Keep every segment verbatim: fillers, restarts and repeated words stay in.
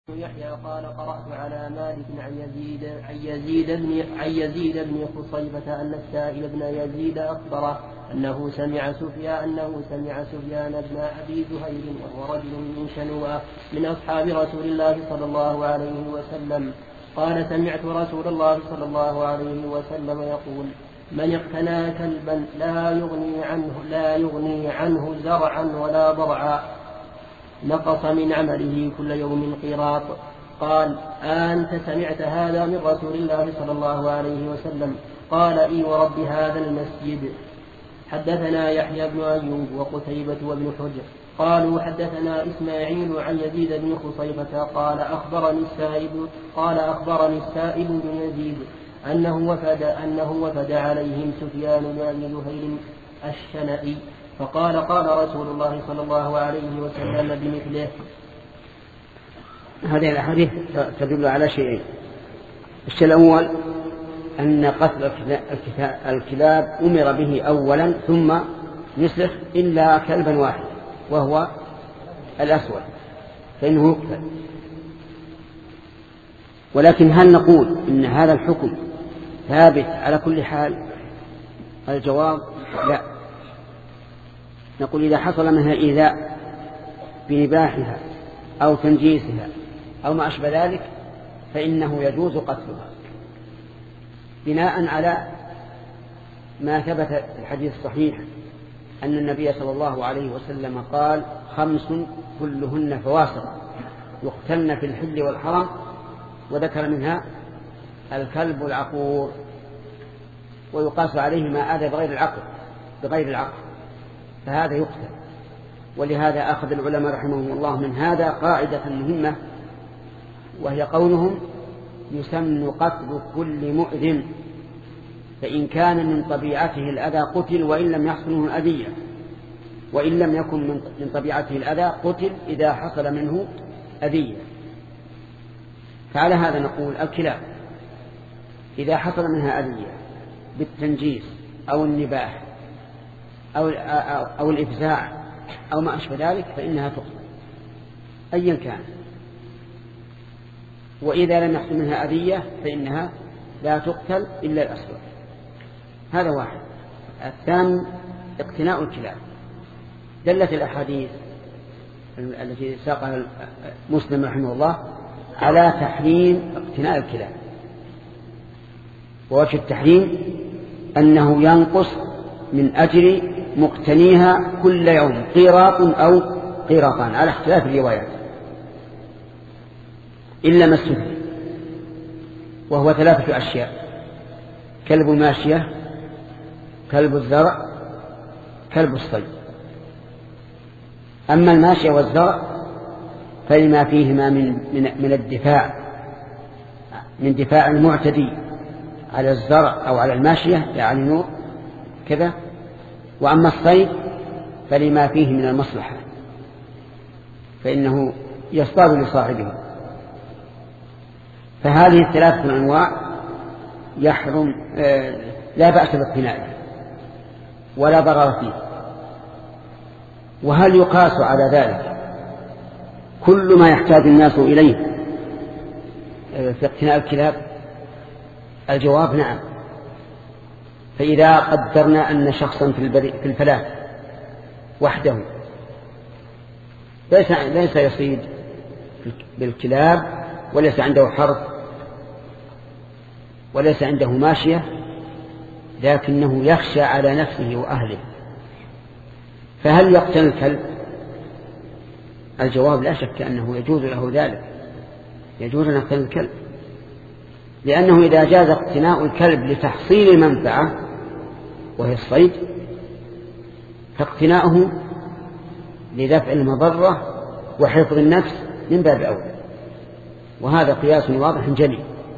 يحيى قال قرأت على مالك عن يزيد عن يزيد بن عن يزيد بن خصيبة أن السائب بن يزيد أخبره أنه سمع سفيان أنه سمع سفيان بن أبي زهير وهو رجل من شنوءة من أصحاب رسول الله صلى الله عليه وسلم قال سمعت رسول الله صلى الله عليه وسلم يقول من اقتنى كلبا لا يغني عنه لا يغني عنه زرعا ولا ضرعا نقص من عمله كل يوم قيراط. قال أنت سمعت هذا من رسول الله صلى الله عليه وسلم؟ قال إي ورب هذا المسجد. حدثنا يحيى بن أيوب وقتيبة وابن حجر قالوا حدثنا إسماعيل عن يزيد بن خصيبة قال أخبرني السائب قال أخبرني السائب بن يزيد أنه وفد أنه وفد عليهم سفيان بن أبي زهير الشنئي فقال قال رسول الله صلى الله عليه وسلم بمثله. هذه الأحاديث تدل على شيئين. الشيء الأول أن قتل الكلاب أمر به أولا ثم يسلخ إلا كلبا واحد وهو الأسود فإنه يقتل. ولكن هل نقول إن هذا الحكم ثابت على كل حال؟ الجواب لا. نقول إذا حصل منها إيذاء بنباحها أو تنجيسها أو ما أشبه ذلك فإنه يجوز قتلها بناء على ما ثبت في الحديث الصحيح أن النبي صلى الله عليه وسلم قال خمس كلهن فواسق يقتلن في الحل والحرم وذكر منها الكلب العقور ويقاس عليه ما آذى بغير العقل بغير العقل فهذا يقتل. ولهذا أخذ العلماء رحمهم الله من هذا قاعدة مهمة وهي قولهم يسن قتل كل مؤذن فإن كان من طبيعته الأذى قتل وإن لم يحصل منه الأذية وإن لم يكن من طبيعته الأذى قتل إذا حصل منه أذية. فعلى هذا نقول الكلاب إذا حصل منها أذية بالتنجيس أو النباح أو, أو الإفزاع أو ما أشبه ذلك فإنها تقتل أيا كان. وإذا لم يحصل منها أذية فإنها لا تقتل إلا الأسود. هذا واحد. الثاني اقتناء الكلاب. دلت الأحاديث التي ساقها مسلم رحمه الله على تحريم اقتناء الكلاب. ووجه التحريم أنه ينقص من أجر مقتنيها كل يوم قيراط أو قيراطان على اختلاف الروايات إلا ما استثني وهو ثلاثة أشياء: كلب الماشية، كلب الزرع، كلب الصيد. أما الماشية والزرع فلما فيهما من, من, من الدفاع من دفاع المعتدي على الزرع أو على الماشية يعني نور كذا. وأما الصيد فلما فيه من المصلحة فإنه يصطاد لصاحبه. فهذه الثلاثة الأنواع يحرم آه لا بأس باقتنائه ولا ضرر فيه. وهل يقاس على ذلك كل ما يحتاج الناس إليه في اقتناء الكلاب؟ الجواب نعم. فإذا قدرنا أن شخصا في الفلاة وحده ليس, ليس يصيد بالكلاب وليس عنده حرث وليس عنده ماشية لكنه يخشى على نفسه وأهله فهل يقتل الكلب؟ الجواب لا شك أنه يجوز له ذلك. يجوز أن يقتل الكلب لأنه إذا جاز اقتناء الكلب لتحصيل منفعة وهي الصيد فاقتناؤه لدفع المضرة وحفظ النفس من باب أولى. وهذا قياس واضح جلي.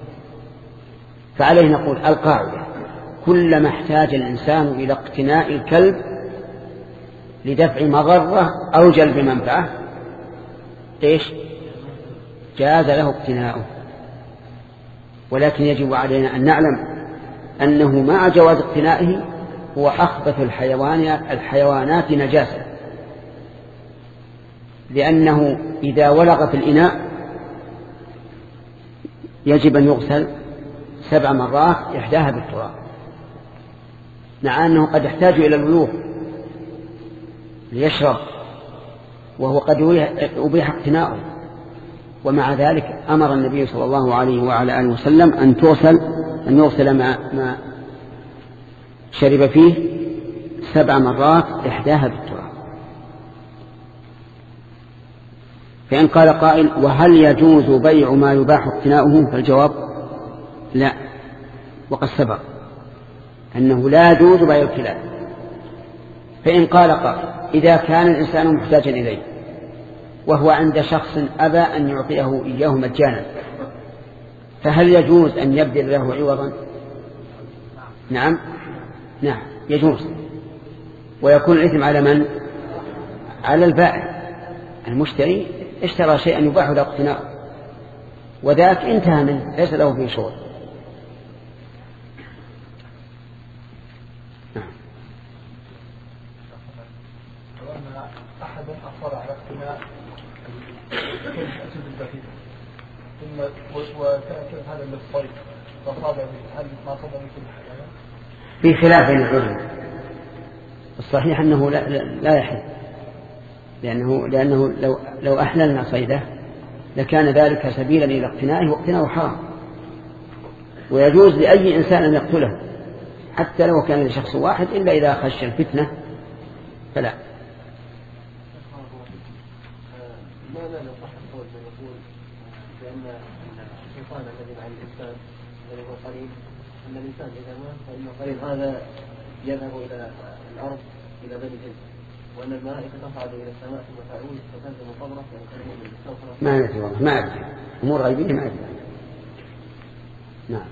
فعليه نقول القاعدة كلما احتاج الإنسان إلى اقتناء الكلب لدفع مضرة أو جلب منفعة إيش جاز له اقتناؤه. ولكن يجب علينا أن نعلم أنه مع جواز اقتنائه هو أخبث الحيوانات نجاسة لأنه إذا ولغ في الإناء يجب أن يغسل سبع مرات إحداها بالتراب، مع أنه قد يحتاج إلى الولوغ ليشرب وهو قد أبيح اقتناؤه، ومع ذلك أمر النبي صلى الله عليه وعلى آله وسلم أن تغسل أن يغسل ما, ما شرب فيه سبع مرات إحداها بالتراب. فإن قال قائل وهل يجوز بيع ما يباح اقتناؤه؟ فالجواب لا، وقد سبق أنه لا يجوز بيع الكلاب. فإن قال قائل إذا كان الإنسان محتاجا إليه وهو عند شخص أبى أن يعطيه إياه مجانا، فهل يجوز أن يبذل له عوضا؟ نعم نعم يجوز، ويكون الإثم على من؟ على البائع. المشتري اشترى شيئا يباح له اقتناء وذاك انتهى منه ليس له فيه شغل. أحد أصر على اقتناء الأسد البخيل ثم وكان هذا للصيد فصاب هل ما صاب مثل الحيوان؟ في خلاف بين العلماء، الصحيح أنه لا, لا يحل، لأنه, لأنه لو, لو أحللنا صيده لكان ذلك سبيلا إلى اقتنائه، واقتناؤه حرام، ويجوز لأي إنسان أن يقتله حتى لو كان لشخص واحد إلا إذا خشى الفتنة فلا. ماذا لو صح القول من يقول بأن الشيطان الذي مع الإنسان الذي هو قريب، أن الإنسان إذا مات فإن القريب هذا يذهب إلى الأرض إلى بني جنس، وأن الملائكة تصعد إلى السماء ثم تعود فتنزل قبره وتنزل بالسفرة. ما أدري والله ما أدري، أمور غيبية ما أدري. نعم.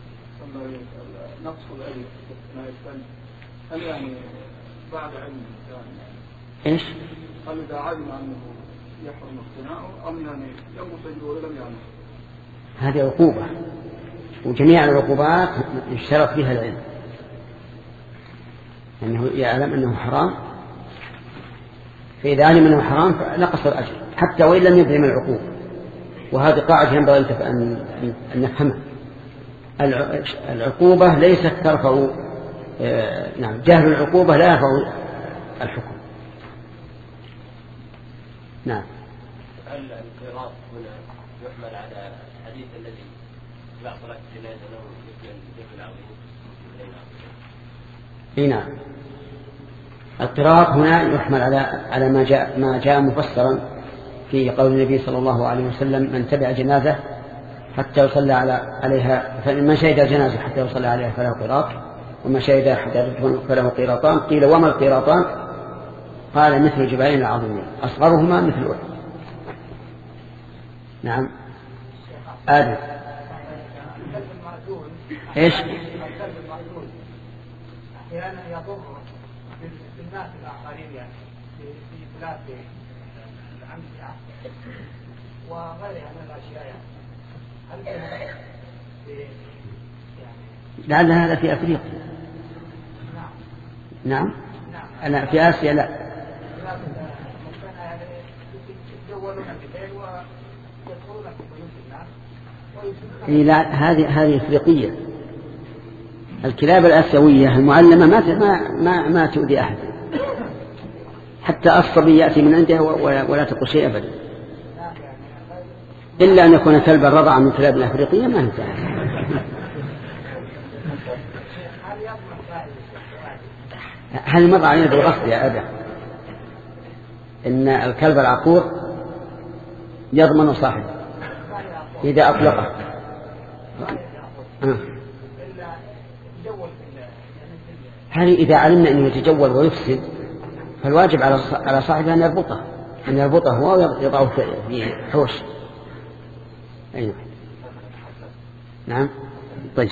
نقص الألف ما يفعل هل يعني بعد علم الإنسان إيش؟ هل إذا علم أنه يحرم اقتناعه أم يعني يموت عنده ولا لم يعلم؟ هذه عقوبة، وجميع العقوبات اشترط بها العلم، أنه يعلم أنه حرام، فإذا علم أنه حرام فنقص الأجر حتى وإن لم يبرم العقوبة. وهذه قاعدة ينبغي أن نفهمها، العقوبة ليست ترفع آه نعم جهل العقوبة لا يرفع الحكم. نعم. هل القراط هنا يحمل على الحديث الذي بعض صلاة الجنازة له مثل الجبل العظيم؟ اي نعم، القراط هنا يحمل على على ما جاء ما جاء مفسرا في قول النبي صلى الله عليه وسلم من تبع جنازة حتى يصلى على عليها، فمن شهد الجنازة حتى يصلى عليها فله قراط، وما شهد حتى يدفن فله قراطان. قيل وما القراطان؟ قال مثل الجبلين العظيمين أصغرهما مثل أحد. نعم. آدم. إيش؟ أحيانا يضر بالناس الآخرين يعني في بلاد الأمثلة وغيرها من الأشياء يعني. لعل هذا في أفريقيا. نعم. أنا في آسيا لا. إيه لا، هذه هذه أفريقية. الكلاب الآسيوية المعلمة ما ما ما, ما تؤذي أحد، حتى الصبي يأتي من عنده ولا تقول شيء أبدا، إلا أن يكون كلبا رضع من كلاب الأفريقية ما ينفع. هل مر علينا بالغصب يا أبا إن الكلب العقور يضمن صاحبه إذا أطلقه؟ آه. هل إذا علمنا أنه يتجول ويفسد فالواجب على صاحبه أن يربطه أن يربطه هو ويضعه في حوش. أيوة. نعم. طيب.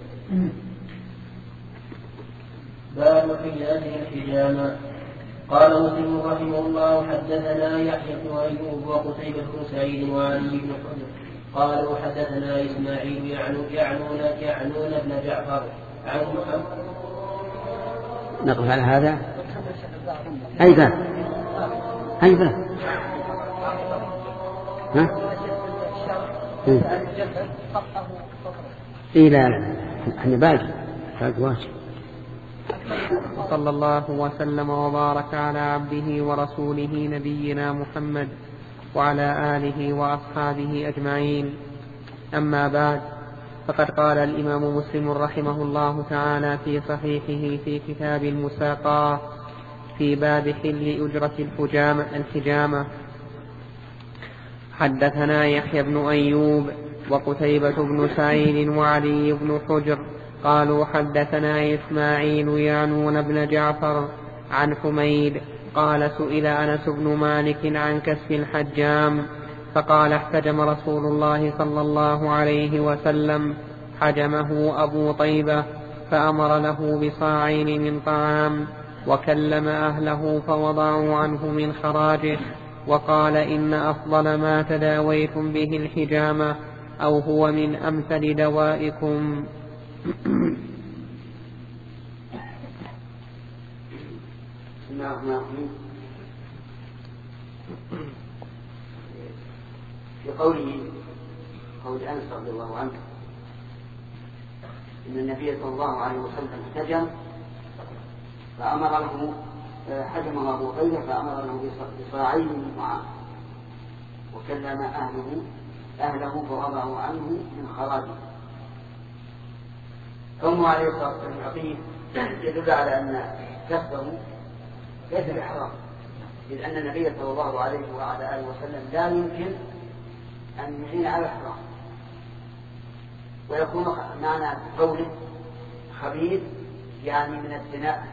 باب في هذه الحجامة. قال مسلم رحمه الله حدثنا يحيى بن أيوب وقتيبة بن سعيد وعلي بن حجر قالوا حدثنا إسماعيل يعنون يعنون بن جعفر عن محمد. نقف على هذا. أي باب أي باب ها إيه لا لا احنا باقي باقي واجب. صلى الله وسلم وبارك على عبده ورسوله نبينا محمد وعلى آله وأصحابه أجمعين. أما بعد، فقد قال الإمام مسلم رحمه الله تعالى في صحيحه في كتاب المساقاة في باب حل أجرة الحجامة, الحجامة حدثنا يحيى بن أيوب وقتيبة بن سعيد وعلي بن حجر قالوا حدثنا إسماعيل يعنون بن جعفر عن حميد قال سئل أنس بن مالك عن كسب الحجام فقال احتجم رسول الله صلى الله عليه وسلم حجمه أبو طيبة فأمر له بصاعين من طعام وكلم أهله فوضعوا عنه من خراجه وقال إن أفضل ما تداويتم به الحجامة أو هو من أمثل دوائكم. بسم الله الرحمن الرحيم. في قوله قول أنس رضي الله عنه إن النبي صلى الله عليه وسلم احتجم فأمر له حجمه أبو طيبة فأمر له بصاعين من طعام وكلم أهله أهله فوضعوا عنه من خراجه. قوله عليه الصلاة والسلام يعطيه يدل على أن كسبه ليس بحرام، إذ أن النبي صلى الله عليه وعلى آله وسلم لا يمكن أن يعين على الحرام، ويكون معنى قوله خبيث يعني من الزنا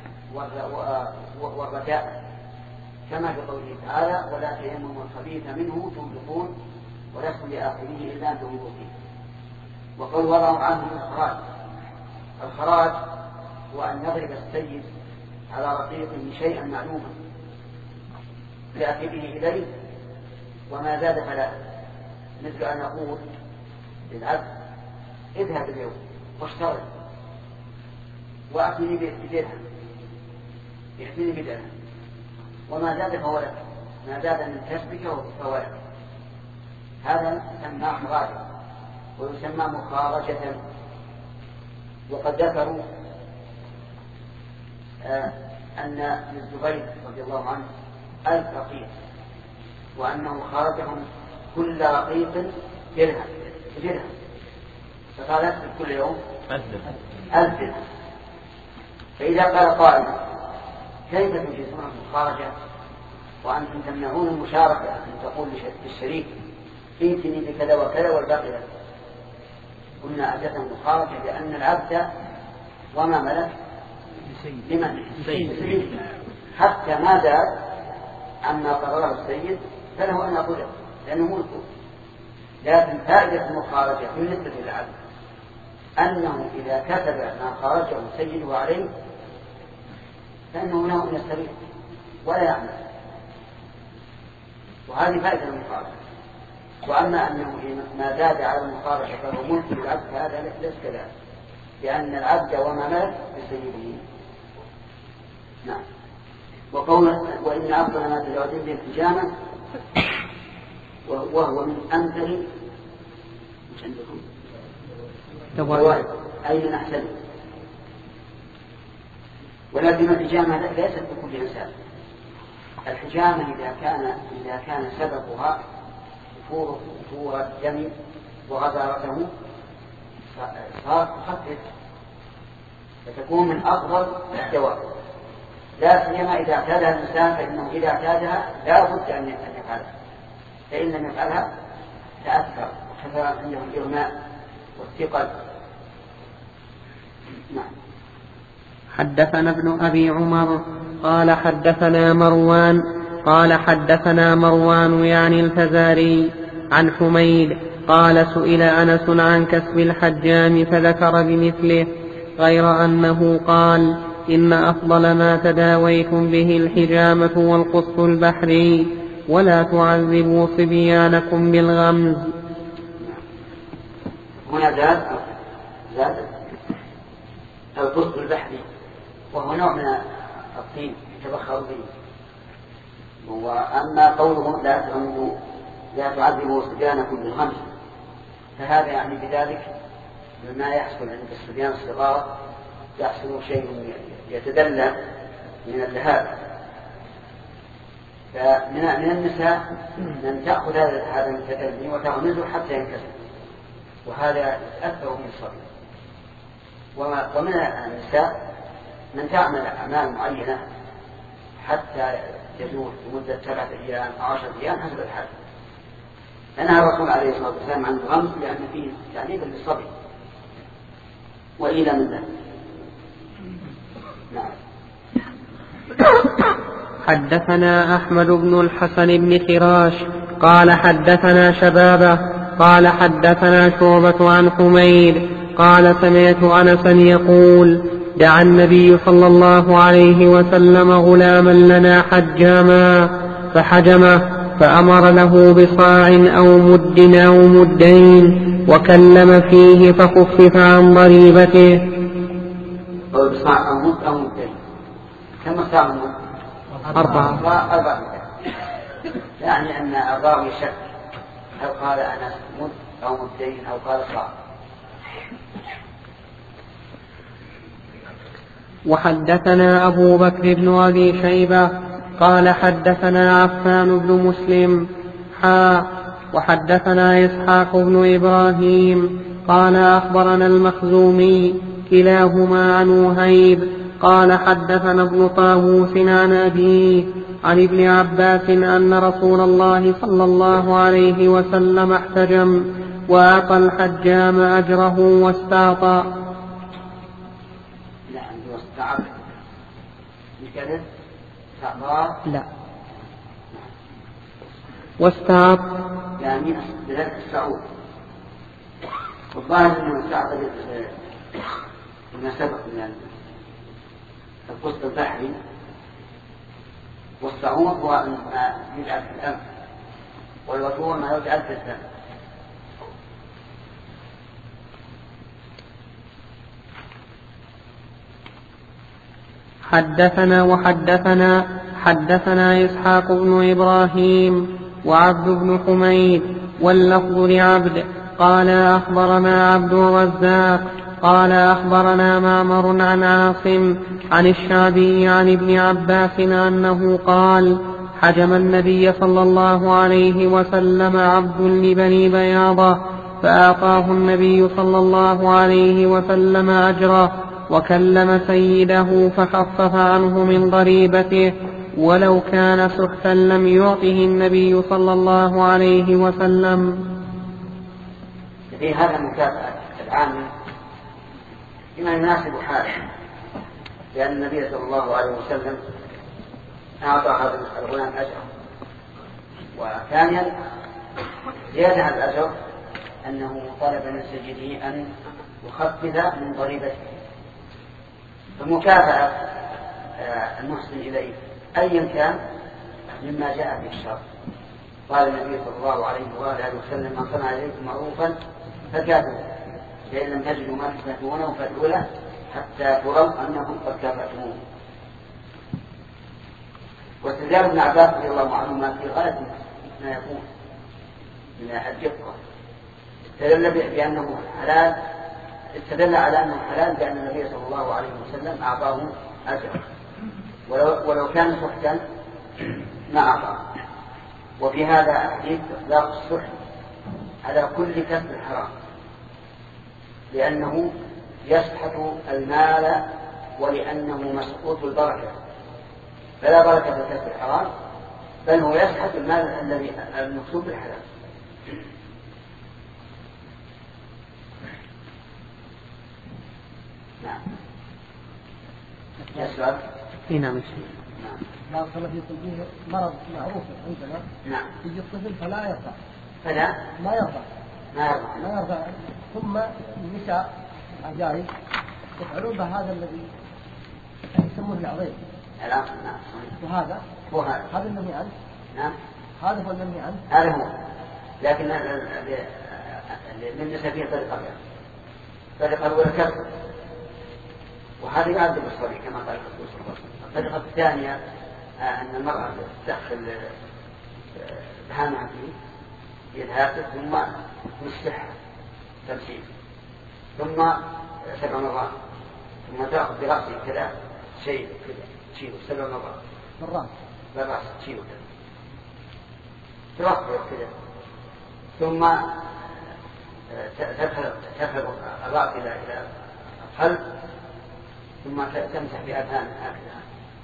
والرداء، كما في قوله تعالى ولا تيمموا الخبيث منه تنفقون ولستم لآخره إلا أن تغلظوا فيه. وقال وضعوا عنه الخراج. الخراج هو أن يضرب السيد على رقيقه شيئا معلوما لأكله إليه وما زاد فلا، مثل أن يقول للعبد اذهب اليوم واشتغل وأعطني بدرهم يأتيني بدرهم وما زاد فهو لك، ما زاد من كسبك فهو لك. هذا يسمى خراجا ويسمى مخارجة. وقد ذكروا آه أن ابن الزبير رضي الله عنه ألف رقيق وأنه خارجهم كل رقيق درهم درهم فقال أكثر كل يوم ألف درهم. فإذا قال قائل كيف تجيزون المخارجة وأنتم تمنعون المشاركة أن تقول للشريك ائتني بكذا وكذا والباقي لك، قلنا أجت المخارجة لأن العبد وما ملك لمن السيد حتى ما زاد عما قرره السيد فله أن يقوله لأنه ملكه. لكن فائدة المخارجة بالنسبة للعبد أنه إذا كتب ما خارجه سيده عليه فإنه له أن يستريح ولا يعمل، وهذه فائدة المخارجة. وأما أنه ما زاد على المخارجة فهو ملك للعبد فهذا ليس كذلك، لأن العبد وما ملك لسيده. نعم. وقوله وإن أفضل ما تداويتم به الحجامة وهو من أمثل مش عندكم دوائر أي من أحسن، ولكن الحجامة ليست بكل إنسان. الحجامة إذا كان إذا كان سببها فور الدم وغزارته صار تخفف فتكون من أفضل الدواء، لا سيما إذا اعتادها الإنسان، فإنه إذا اعتادها لا بد أن يفعلها، فإن لم يفعلها تأثر وحصل عنده الإغماء والثقل. نعم. حدثنا ابن أبي عمر قال حدثنا مروان قال حدثنا مروان يعني الفزاري عن حميد قال سئل أنس عن كسب الحجام فذكر بمثله غير أنه قال إن أفضل ما تداويتم به الحجامة والقص البحري ولا تعذبوا صبيانكم بالغمز. هنا زاد زاد القص البحري وهو نوع من الطين يتبخر به. وأما قوله لا تعذبوا لا تعذبوا صبيانكم بالغمز فهذا يعني بذلك مما يحصل عند الصبيان الصغار يحصل شيء يتدلى من اللهاب. فمن من النساء من تأخذ هذا المتدلي وتغمزه حتى ينكسر، وهذا يتأثر من الصبي. ومن النساء من تعمل أعمال معينة حتى يزول لمدة ثلاثة أيام أو عشرة أيام حسب الحال. نهى الرسول عليه الصلاة والسلام عن الغمز لأن فيه تعذيبا للصبي وإلى من ذلك. نعم. حدثنا أحمد بن الحسن بن خراش قال حدثنا شبابه قال حدثنا شعبة عن حميد قال سمعت أنسا يقول دعا النبي صلى الله عليه وسلم غلاما لنا حجاما فحجمه فأمر له بصاع أو مد أو مدين وكلم فيه فخفف عن ضريبته. بصاع أو مد أو مدين كم صاع؟ أربعة. أربعة. يعني أن الراوي شك هل قال أنس مد أو مدين أو قال صاع. وحدثنا أبو بكر بن أبي شيبة قال حدثنا عفان بن مسلم حا وحدثنا إسحاق بن إبراهيم قال أخبرنا المخزومي كلاهما عن وهيب قال حدثنا ابن طاووس عن أبيه عن ابن عباس أن رسول الله صلى الله عليه وسلم احتجم وأعطى الحجام أجره واستعطى. لا واستعط يعني بذلك السعود. والظاهر أنه استعط بما سبق من القسط البحري، والسعود هو ما يجعل في الأنف، والوتور ما يجعل في الفم. حدثنا وحدثنا حدثنا إسحاق بن إبراهيم وعبد بن حميد واللفظ لعبد قال أخبرنا عبد الرزاق قال أخبرنا معمر عن عاصم عن الشعبي عن ابن عباس أنه قال حجم النبي صلى الله عليه وسلم عبد لبني بياضة فأعطاه النبي صلى الله عليه وسلم أجره وكلم سيده فخفف عنه من ضريبته ولو كان سحتا لم يعطه النبي صلى الله عليه وسلم. في هذا المكافأة العامة بما يناسب حاله، لأن النبي صلى الله عليه وسلم أعطى هذا الغلام أجره. وثانيا زيادة على الأجر أنه طلب من سيده أن يخفض من ضريبته. فمكافأة المحسن إليه أيا كان مما جاء في الشرع. قال النبي صلى الله عليه وآله وسلم من صنع إليكم معروفا فكافئوه فإن لم تجدوا ما تكافئونه فادعوا له حتى تروا أنكم قد كافأتموه. واستدلال ابن عباس رضي الله عنهما في غاية ما يكون من الدقة. استدل بأنه حلال، استدل على أنه حلال بأن النبي صلى الله عليه وسلم أعطاه أجر، ولو, ولو كان سحتا ما أعطاه. وفي هذا حديث إطلاق السحت على كل كسب الحرام، لأنه يسحت المال ولأنه مسقوط البركة، فلا بركة في كسب الحرام، بل هو يسحت المال الذي المكسوب بالحلال. نعم. يا سؤال؟ اي نعم. نعم. بعض الصلاة يطلبون مرض معروف عندنا. نعم. يجي الطفل فلا يرضى. فلا؟ ما يرضى. ما يرضى. ما يرضى. ثم النساء عجائب يفعلون بهذا الذي يسمونه العظيم. نعم. نعم. وهذا هو هذا. هذا المنهي عنه. نعم. هذا هو المنهي عنه. هذا هو. لكن بالنسبة فيه طريقة طريقة الأولى كسر، وهذا يعذب الصبي كما قال الرسول صلى الله عليه وسلم. الطريقة الثانية أن المرأة تدخل دهانها في يدها ثم تمسحها تمسيك، ثم سبع مرات، ثم تأخذ برأسك كذا شيء كذا تشيله سبع مرات مرات بالرأس تشيله كذا ترفع كذا، ثم تدخل الرأس إلى إلى القلب، ثم تمسح بأذان هكذا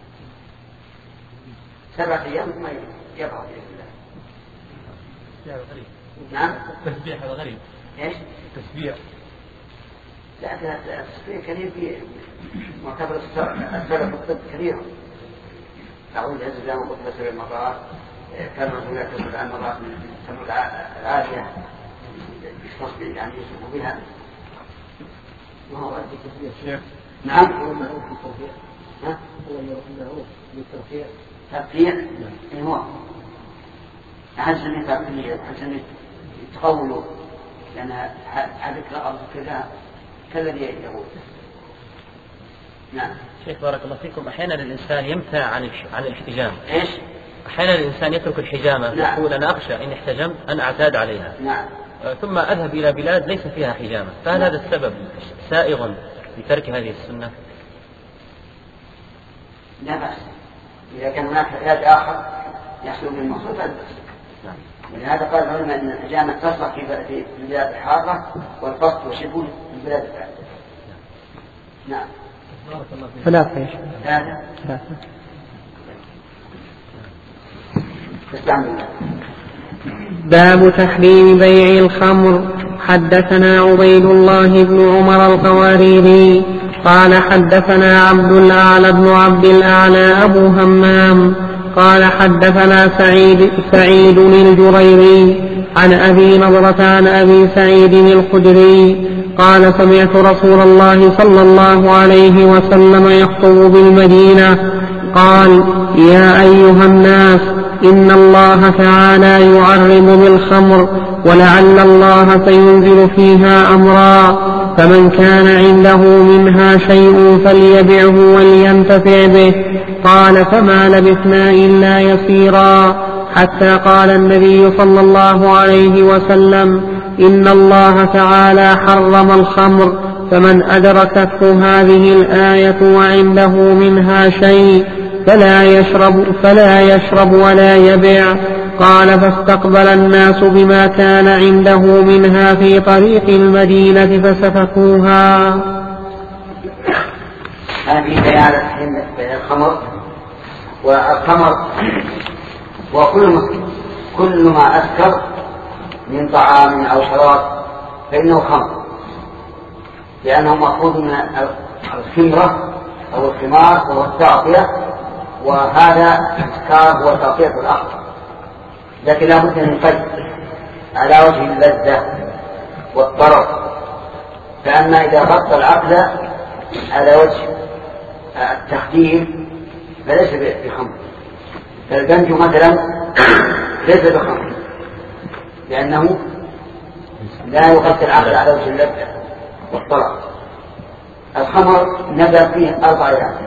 سبعة أيام ثم يبقى بإذن الله. غريب. نعم. تسبيح هذا غريب. إيش؟ تسبيح. لا التسبيح كثير في معتبر السلف الطب كثير. أعوذ بالله من الشيطان الرجيم سبع مرات، كان الرسول يكتب عن مرات من سمع العافية بالتصبيح يعني يسمع بها. ما هو التسبيح؟ نعم. هو معروف بالترفيع. ها؟ هو معروف بالترفيع. ترفيع؟ إيه هو؟ أحسن يترفيع، أحسن يتقولوا، لأن هذيك الأرض كذا كالذي يقول. نعم. شيخ بارك الله فيكم، أحيانا الإنسان يمتنع عن عن الاحتجام. إيش؟ أحيانا الإنسان يترك الحجامة. نعم. يقول أنا أخشى إن احتجمت أن أعتاد عليها. نعم. ثم أذهب إلى بلاد ليس فيها حجامة، فهل هذا السبب سائغ لترك هذه السنة؟ لا بأس، إذا كان هناك علاج آخر يحصل من المقصود فلا بأس. ولهذا قال العلماء أن الحجامة تصلح في البلاد الحارة والقصد وشبه في البلاد البعيدة. نعم. ثلاثة يا شيخ. ثلاثة. ثلاثة. تستعمل. باب تحريم بيع الخمر. حدثنا عبيد الله بن عمر القواريري قال حدثنا عبد الأعلى بن عبد الأعلى أبو همام قال حدثنا سعيد سعيد الجريري عن أبي نضرة عن أبي سعيد الخدري قال سمعت رسول الله صلى الله عليه وسلم يخطب بالمدينة قال يا أيها الناس إن الله تعالى يعرض بالخمر ولعل الله سينزل فيها أمرا فمن كان عنده منها شيء فليبعه ولينتفع به. قال فما لبثنا إلا يسيرا حتى قال النبي صلى الله عليه وسلم إن الله تعالى حرم الخمر فمن أدركته هذه الآية وعنده منها شيء فلا يشرب, فلا يشرب ولا يبيع. قال فاستقبل الناس بما كان عنده منها في طريق المدينة فسفكوها. هذه بيان بين الخمر والخمر وكل مسلم كل ما أسكر من طعام أو شراب فإنه خمر، لأنه مأخوذ من الخمرة أو الخمار وهو التعطية، وهذا الإسكار هو تعطية الأخضر، لكن لا بد من قيد على وجه اللذة والطرف. فأما إذا غطى العقل على وجه التخدير فليس بخمر. فالبنج مثلا ليس بخمر لأنه لا يغطي العقل على وجه اللذة والطرف. الخمر نزل فيه أربع آيات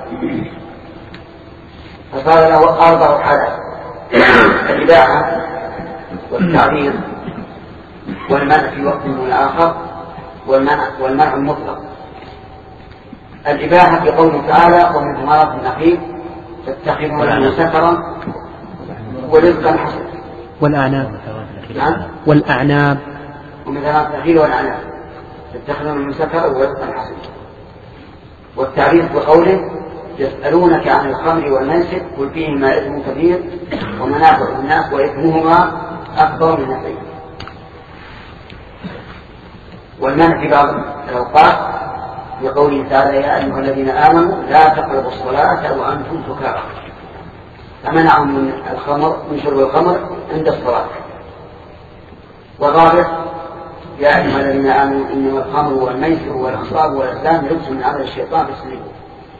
فصار له أربع حالات: الإباحة والتعريض والمنع في وقت من الآخر والمنع, والمنع المطلق. الإباحة في قوله تعالى ومن ثمرات النخيل تتخذون سكرا ورزقا حسنا. والأعناب. نعم. والأعناب. ومن ثمرات النخيل والأعناب تتخذون سكرا ورزقا حسنا. والتعريض بقوله يسألونك عن الخمر والميسر قل فيهما إثم كبير ومنافع للناس وإثمهما أكبر من نفعهما. والمنع في بعض الأوقات بقوله تعالى يا أيها الذين آمنوا لا تقربوا الصلاة وأنتم سكارى، فمنعهم من الخمر من شرب الخمر عند الصلاة. والرابع يا أيها الذين آمنوا إنما الخمر والميسر والأنصاب والأزلام رجس من عمل الشيطان فاجتنبوه.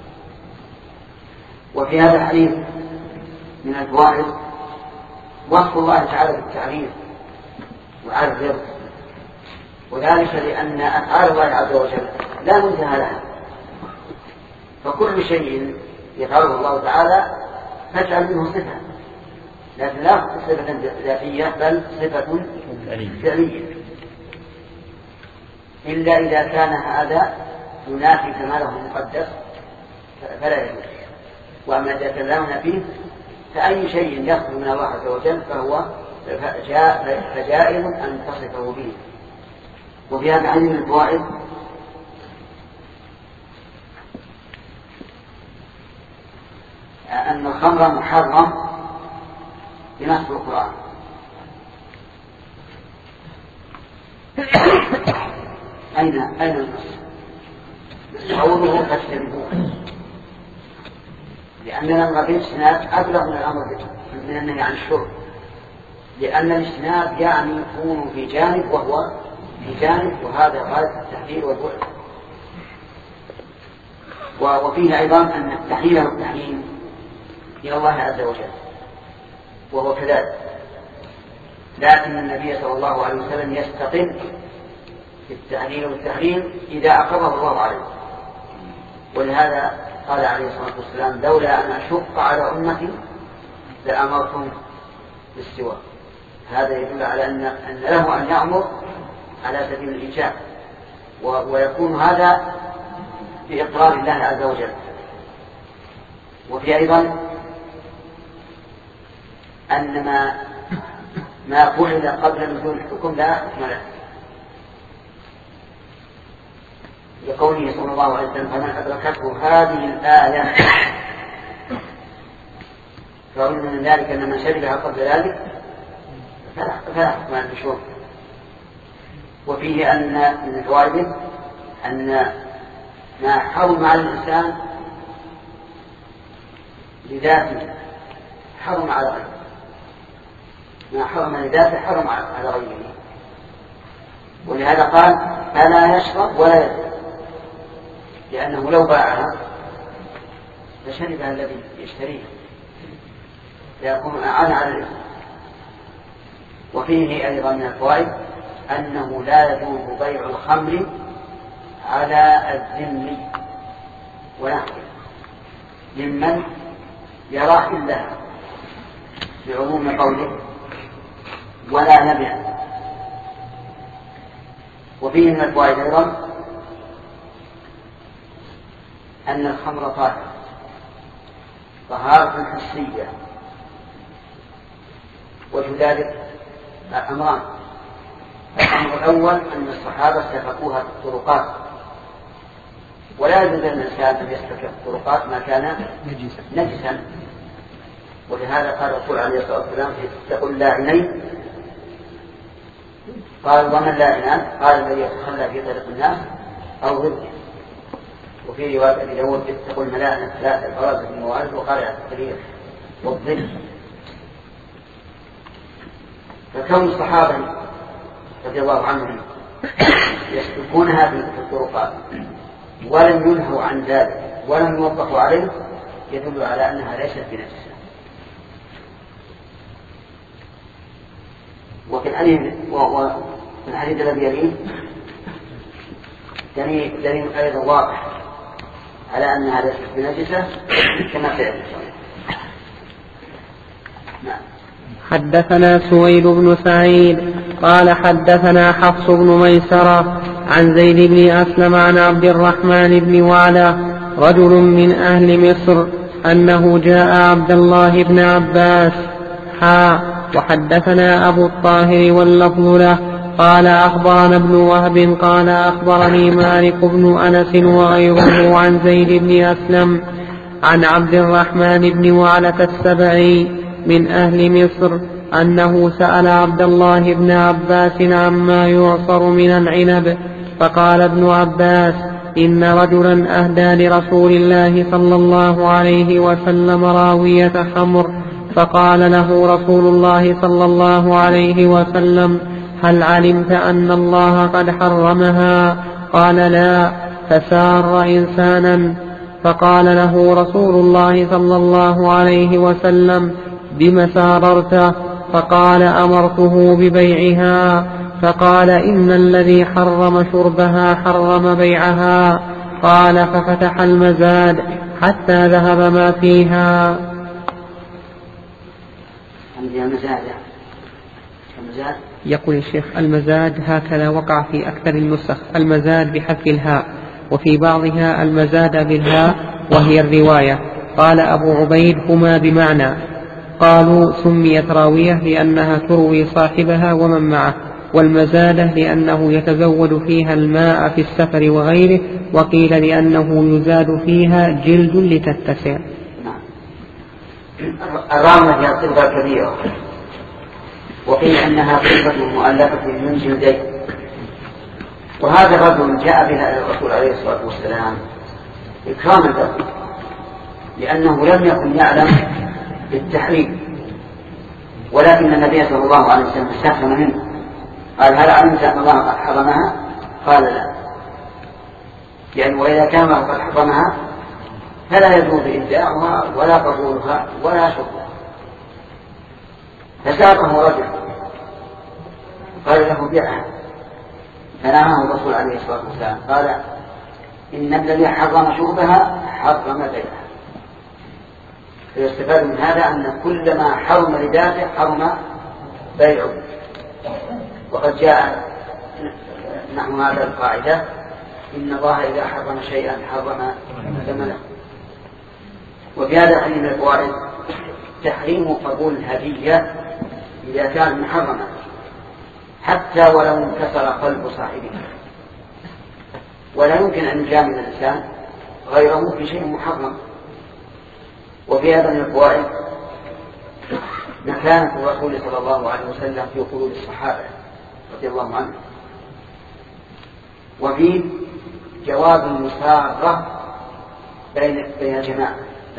وفي هذا الحديث من الفوائد وصف الله تعالى بالتعريف وعلى الرزق، وذلك لأن أفعال الله عز وجل لا منتهى لها، فكل شيء يفعله الله تعالى فاجعل منه صفة، لكن لا صفة ذاتية بل صفة فعلية. إلا إذا كان هذا ينافي كماله المقدس فلا يجوز. وأما إذا كان لا ينافيه فأي شيء يخرج من الله عز وجل فهو فجائز أن تصفه به. وفي هذا عدد من الفوائد أن الخمر محرم بنص القرآن. أين أين النص؟ قوله فاجتنبوه، لأن الأمر بالاجتناب أبلغ من الأمر من النهي عن الشرب، لأن الاجتناب يعني يكون في جانب وهو في جانب، وهذا غاية التحذير والبعد. وفيه أيضا أن التحليل والتحريم إلى الله عز وجل وهو كذلك، لكن النبي صلى الله عليه وسلم يستقل بالتحليل والتحريم إذا أقره الله عليه. ولهذا قال عليه الصلاة والسلام لولا أن أشق على أمتي لأمرتم بالسواك. هذا يدل على أن, أن له أن يأمر على سبيل الإيجاب، ويكون هذا بإقرار الله عز وجل. وفي أيضا أن ما ما فعل قبل نزول الحكم لا حكم له، لقوله صلى الله عليه وسلم فمن أدركته هذه الآية فعلم من ذلك أن من شربها قبل ذلك فلا حكم له بشرب. وفيه أن من فوائده أن ما حرم على الإنسان لذاته حرم على غيره، ما حرم لذاته حرم على غيره. ولهذا قال فلا يشرب ولا يشرب، لأنه لو باعها لشربها الذي يشتريها ليكون أعان على الإثم. وفيه أيضا من الفوائد أنه لا يجوز بيع الخمر على الذم ونحوه ممن يراه إلا بعموم قوله ولا نبيع. وفيه من الفوائد أيضا أن الخمر طاهر طهارة حسية. وذلك أمران: الأمر الأول أن الصحابة استفقوها في الطرقات، ولا يجوز للإنسان أن يستفق في الطرقات ما كان نجسا. ولهذا قال الرسول عليه الصلاة والسلام اتقوا اللاعنين. قال ومن لاعنان؟ قال الذي يتخلى في طريق الناس أو ضده. وفي رواية أبي داود اتقوا الملاعنة ثلاثة: الفرازة والموارد وقارعة الكبير والظل. فكون الصحابة رضي الله عنهم يسلكونها في الطرقات ولم ينهوا عن ذلك ولم يوقفوا عليه يدل على أنها ليست بنجسة. وفي الحديث الذي يليه دليل أيضا واضح على أنها ليست بنجسة كما سيأتي. نعم. حدثنا سويد بن سعيد قال حدثنا حفص بن ميسرة عن زيد بن أسلم عن عبد الرحمن بن وعلى رجل من أهل مصر أنه جاء عبد الله بن عباس حا وحدثنا أبو الطاهر واللفظ له قال أخبرنا ابن وهب قال أخبرني مالك بن أنس وغيره عن زيد بن أسلم عن عبد الرحمن بن وعلة السبعي من أهل مصر أنه سأل عبد الله بن عباس عما يعصر من العنب، فقال ابن عباس إن رجلا أهدى لرسول الله صلى الله عليه وسلم راوية خمر، فقال له رسول الله صلى الله عليه وسلم هل علمت أن الله قد حرمها؟ قال لا، فسار إنسانا، فقال له رسول الله صلى الله عليه وسلم بم ساررت؟ فقال أمرته ببيعها، فقال إن الذي حرم شربها حرم بيعها. قال ففتح المزاد حتى ذهب ما فيها. عندي المزاد المزاد يقول الشيخ المزاد هكذا وقع في أكثر النسخ، المزاد بحذف الهاء، وفي بعضها المزاد بالهاء وهي الرواية. قال أبو عبيد هما بمعنى. قالوا سميت راوية لأنها تروي صاحبها ومن معه، والمزادة لأنه يتزود فيها الماء في السفر وغيره، وقيل لأنه يزاد فيها جلد لتتسع. الرامة هي صفة كبيرة، وقيل أنها صفة مؤلفة من جلدين. وهذا الرجل جاء بها إلى الرسول عليه الصلاة والسلام إكراما له، لأنه لم يكن يعلم بالتحريم، ولكن النبي صلى الله عليه وسلم استفهم منه قال هل علمت أن الله قد حرمها؟ قال لا، يعني وإذا كان الله قد حرمها فلا يجوز إبداعها ولا قبولها ولا شربها. فساقه رجل قال له بيعها، فنهاه الرسول عليه الصلاة والسلام قال إن الذي حرم شربها حرم بيعها. فيستفاد من هذا أن كل ما حرم لذاته حرم بيعه. وقد جاء نحو هذا القاعدة إن الله إذا حرم شيئا حرم ثمنه. وفي هذا الحديث من الفوائد تحريم قبول الهدية إذا كان محرما حتى ولو انكسر قلب صاحبه، ولا يمكن أن يجامل الإنسان غيره في شيء محرم. وفي هذا من الفوائد مكانة الرسول صلى الله عليه وسلم في قلوب الصحابة رضي الله عنهم. وفي جواز المسارة بين بين جماعة،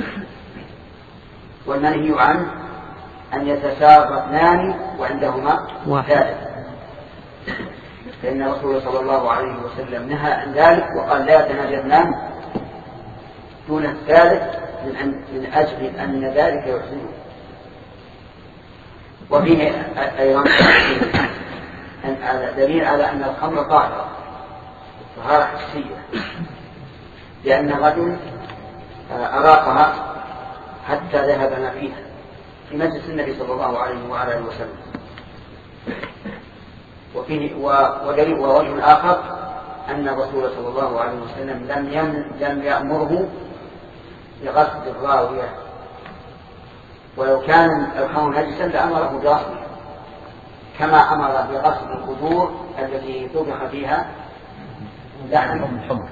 والمنهي عنه أن يتسارى اثنان وعندهما ثالث، لأن الرسول صلى الله عليه وسلم نهى عن ذلك وقال لا يتناجى اثنان دون الثالث من أجل أن ذلك يحسنه. وفيه أيضا دليل على أن الخمر طاهرة طهارة حسية، لأن الرجل أراقها حتى ذهب ما فيها في مجلس النبي صلى الله عليه وعلى اله وسلم. وفيه ودليل ووجه آخر أن الرسول صلى الله عليه وسلم لم لم يأمره بغسل الراوية، ولو كان الخمر نجسا لأمره بغسله، كما أمر بغسل القدور التي طبخ فيها لحم الحمر.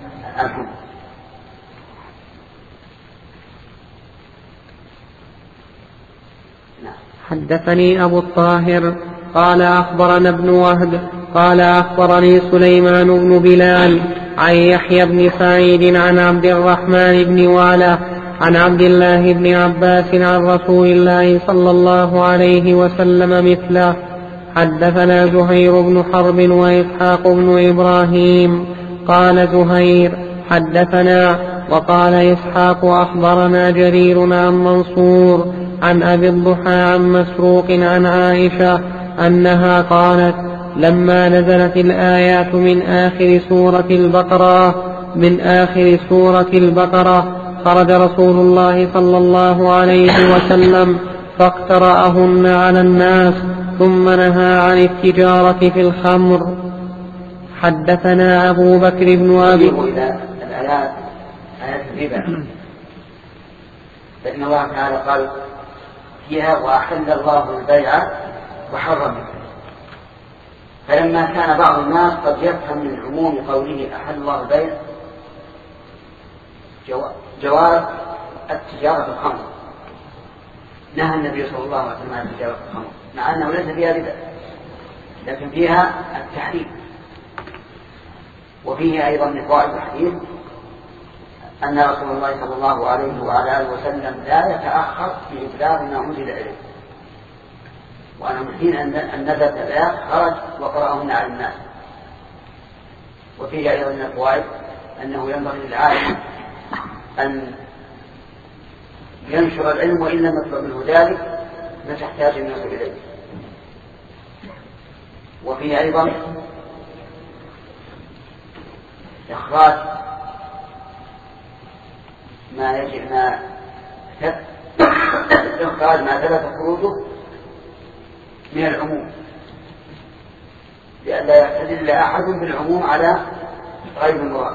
حدثني أبو الطاهر قال أخبرنا ابن وهب قال أخبرني سليمان بن بلال عن يحيى بن سعيد عن عبد الرحمن بن وعلى عن عبد الله بن عباس عن رسول الله صلى الله عليه وسلم مثله. حدثنا زهير بن حرب وإسحاق بن إبراهيم. قال زهير حدثنا، وقال إسحاق أخبرنا جرير عن منصور عن أبي الضحى عن مسروق عن عائشة أنها قالت لما نزلت الآيات من آخر سورة البقرة من آخر سورة البقرة خرج رسول الله صلى الله عليه وسلم فاقترأهن على الناس ثم نهى عن التجارة في الخمر. حدثنا أبو بكر بن أبي الآيات آيات الربا، فإن الله تعالى قال فيها وأحل الله البيع وحرم الربا. فلما كان بعض الناس قد يفهم من عموم قوله أحل الله البيع جواز التجارة في الخمر، نهى النبي صلى الله عليه وسلم عن التجارة في الخمر، مع أنه ليس فيها ربا لكن فيها التحريم. وفيه أيضا من فوائد الحديث أن رسول الله صلى الله عليه وعلى آله وسلم لا يتأخر في إبلاغ ما أنزل إليه، وأنه حين أن نزلت الآيات خرج وقرأهن على الناس. وفيه أيضا من الفوائد أنه ينبغي للعالم أن ينشر العلم وإن لم يطلب منه ذلك ما تحتاج الناس إليه. وفيه أيضا إخراج ما يجب ما إخراج ما ثبت خروجه من العموم، لئلا يستدل أحد بالعموم على غير المراد.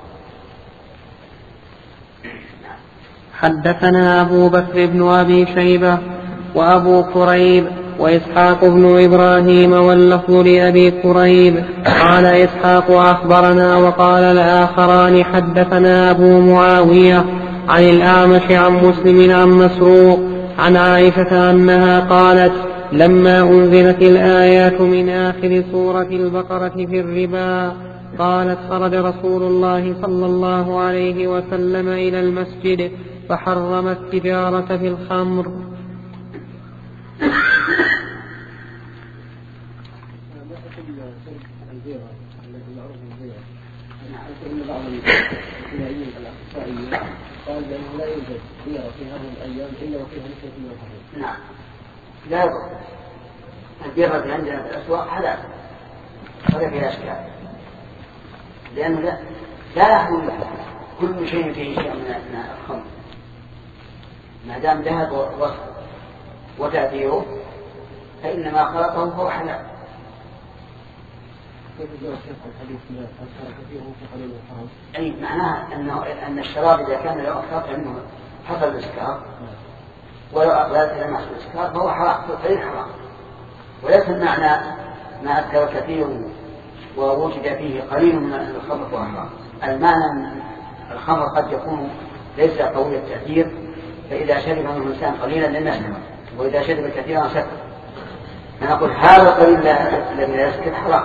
حدثنا أبو بكر بن أبي شيبة وأبو كريب وإسحاق بن إبراهيم واللفظ لأبي كريب قال إسحاق أخبرنا وقال الآخران حدثنا أبو معاوية عن الأعمش عن مسلم عن مسروق عن عائشة أنها قالت لما أنزلت الآيات من آخر سورة البقرة في الربا قالت خرج رسول الله صلى الله عليه وسلم إلى المسجد فحرم التجارة في الخمر. قال بأنه لا يوجد بيرة في هذه الأيام إلا وفيها نسبة من الحرام. نعم لا يضر. البيرة عندنا في الأسواق حلال ولا فيها أشكال، لأنه لا لا يحمل كل شيء فيه شيء من الخمر ما دام ذهب وصف وتأثيره فإنما خلطه فهو حلال. أي معناه أنه أن الشراب إذا كان لو أخذت عنه حصل الإسكار ولو أقلت إلى محصول الإسكار فهو حرام غير حرام، وليس المعنى ما أذكر كثير ووجد فيه قليل من الخمر فهو حرام. المعنى أن الخمر قد يكون ليس قوي التأثير، فإذا شرب منه الإنسان قليلا لم يسكر، وإذا شرب كثيرا سكر. فنقول هذا القليل الذي لا يسكر حرام،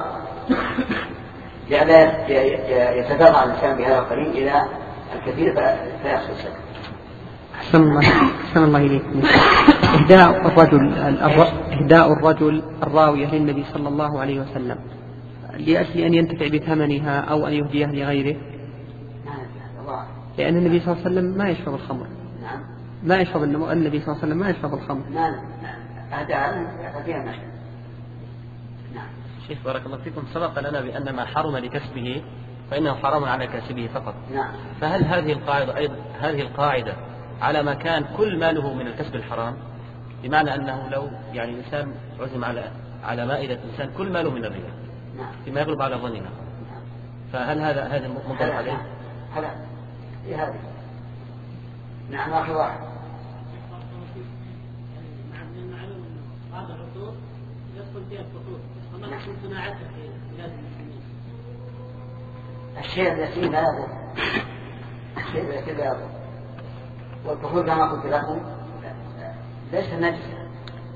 لأنه يتفرع الإنسان بهذا القليل إلى الكثير فيحصل السكر. أحسن الله أحسن الله إليكم. إهداء الرجل إهداء الرجل الراوية للنبي صلى الله عليه وسلم لأجل أن ينتفع بثمنها أو أن يهديها لغيره، لأن النبي صلى الله عليه وسلم ما يشرب الخمر. ما يشرب النبي صلى الله عليه وسلم ما يشرب الخمر. نعم. شيخ بارك الله فيكم، سبق لنا بأن ما حرم لكسبه فإنه حرام على كاسبه فقط. نعم. فهل هذه القاعدة أيضا هذه القاعدة على ما كان كل ماله من الكسب الحرام؟ بمعنى أنه لو يعني إنسان عزم على على مائدة إنسان كل ماله من الربا فيما يغلب على ظننا، فهل هذا هذا منطبق عليه؟ هلا إيه هذه؟ نعم واحد واحد. هذا الرسول يدخل فيها الفطور، وما تكون صناعته في بلاد المسلمين. الشيء الذي لا يضر، الشيء الذي لا يضر، والكحول كما قلت لكم ليس نجسا،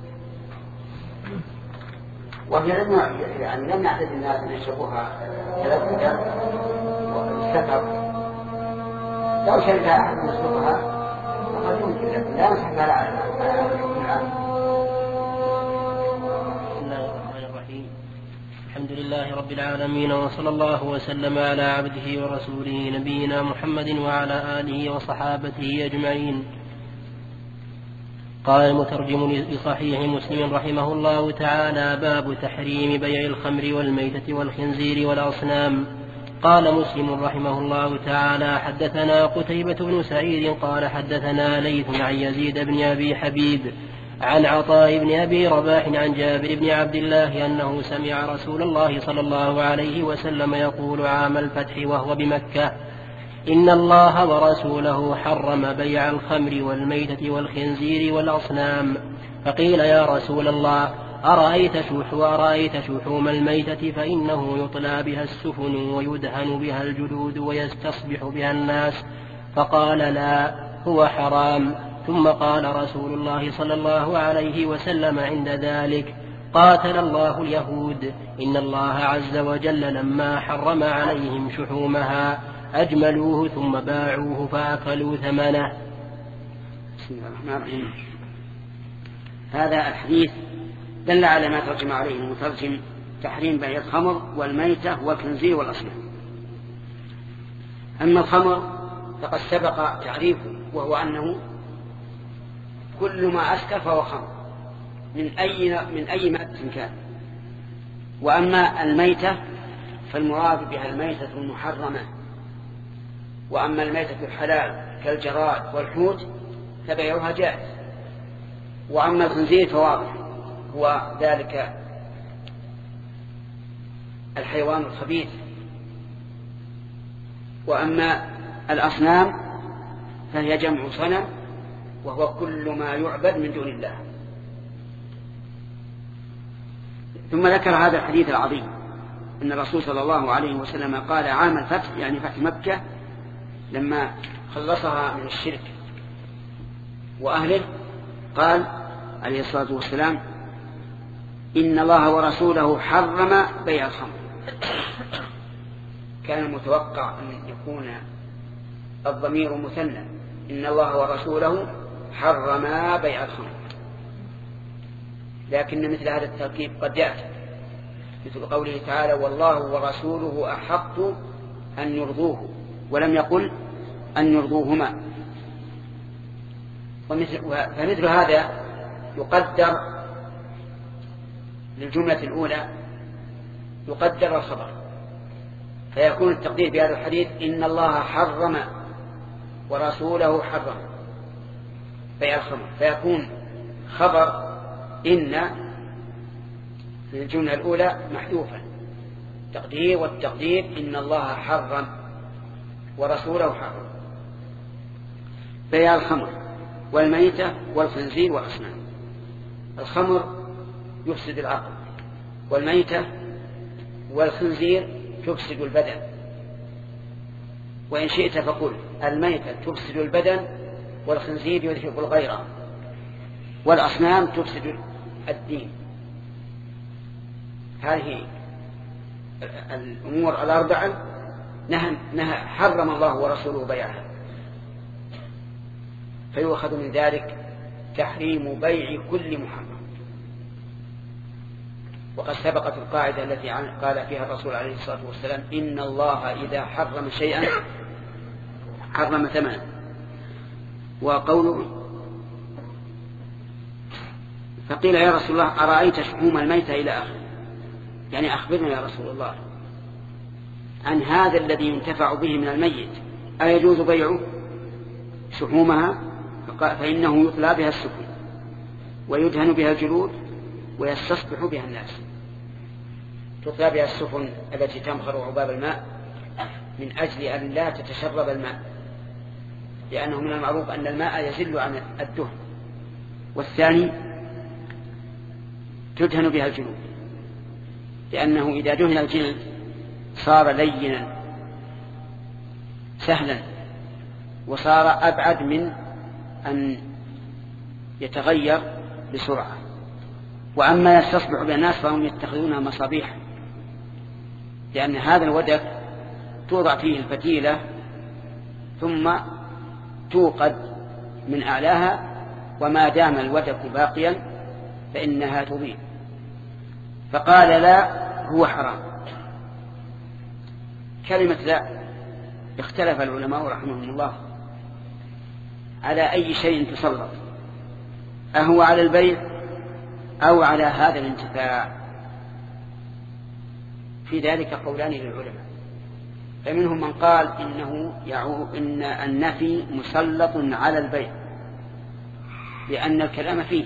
وهي لم يعني لم يعتد الناس ان يشربوها ثلاث والسكر. لو شرب احد يشربها فقد يمكن، لكن لا نسحبها على الحمد لله رب العالمين، وصلى الله وسلم على عبده ورسوله نبينا محمد وعلى آله وصحابته أجمعين. قال المترجم لصحيح مسلم رحمه الله تعالى: باب تحريم بيع الخمر والميتة والخنزير والأصنام. قال مسلم رحمه الله تعالى: حدثنا قتيبة بن سعيد قال حدثنا ليث عن يزيد بن أبي حبيب عن عطاء بن أبي رباح عن جابر بن عبد الله أنه سمع رسول الله صلى الله عليه وسلم يقول عام الفتح وهو بمكة: إن الله ورسوله حرم بيع الخمر والميتة والخنزير والأصنام. فقيل: يا رسول الله، أرأيت شح وأرأيت شحوم الميتة فإنه يطلى بها السفن ويدهن بها الجلود ويستصبح بها الناس. فقال: لا، هو حرام. ثم قال رسول الله صلى الله عليه وسلم عند ذلك: قاتل الله اليهود، إن الله عز وجل لما حرم عليهم شحومها أجملوه ثم باعوه فأكلوا ثمنه. بسم الله الرحمن الرحيم. هذا الحديث دل على ما ترجم عليه المترجم: تحريم بيع الخمر والميتة والخنزير والأصنام. أما الخمر فقد سبق تعريفه، وهو أنه كل ما أسكر فهو خمر من أي من أي مادة كان. وأما الميتة فالمراد بها الميتة المحرمة، وأما الميتة الحلال كالجراد والحوت فبيعها جائز. وأما الخنزير فواضح هو ذلك الحيوان الخبيث. وأما الأصنام فهي جمع صنم، وهو كل ما يعبد من دون الله. ثم ذكر هذا الحديث العظيم أن الرسول صلى الله عليه وسلم قال عام الفتح، يعني فتح مكة، لما خلصها من الشرك وأهله، قال عليه الصلاة والسلام إن الله ورسوله حرم بيع الخمر. كان المتوقع أن يكون الضمير مثنى، إن الله ورسوله حرما بيع الخمر، لكن مثل هذا التركيب قد يأتي، مثل قوله تعالى والله ورسوله أحق أن يرضوه، ولم يقل أن يرضوهما. ومثل فمثل هذا يقدر للجملة الأولى يقدر الخبر، فيكون التقدير بهذا الحديث إن الله حرم ورسوله حرم بيع الخمر، فيكون خبر إن في الجملة الأولى محذوفا تقدير، والتقدير إن الله حرم ورسوله حرم بيع الخمر والميتة والخنزير والأصنام. الخمر يفسد العقل، والميتة والخنزير تفسد البدن، وإن شئت فقل الميتة تفسد البدن والخنزير يذهب الغيرة، والأصنام تفسد الدين. هذه الأمور الأربعة نهى نهى حرم الله ورسوله بيعها، فيؤخذ من ذلك تحريم بيع كل محرم. وقد سبقت القاعدة التي قال فيها الرسول عليه الصلاة والسلام إن الله إذا حرم شيئا حرم ثمنه. وقوله فقيل يا رسول الله أرأيت شحوم الميتة إلى آخر، يعني أخبرنا يا رسول الله عن هذا الذي ينتفع به من الميت، أيجوز بيعه شحومها؟ فإنه يطلى بها السفن ويدهن بها الجلود ويستصبح بها الناس. تطلى بها السفن التي تمخر عباب الماء من أجل أن لا تتشرب الماء، لأنه من المعروف أن الماء يزل عن الدهن. والثاني تدهن بها الجلود، لأنه إذا دهن الجلد صار لينا سهلا، وصار أبعد من أن يتغير بسرعة. وأما يستصبح بالناس فهم يتخذونها مصابيح، لأن هذا الودك توضع فيه الفتيلة ثم توقد من أعلاها، وما دام الودك باقيا فإنها تضيء. فقال لا هو حرام. كلمة لا اختلف العلماء رحمهم الله على أي شيء تسلط، أهو على البيع أو على هذا الانتفاع. في ذلك قولان للعلماء، فمنهم من قال إنه يعود إن النفي مسلط على البيع لأن الكلام فيه،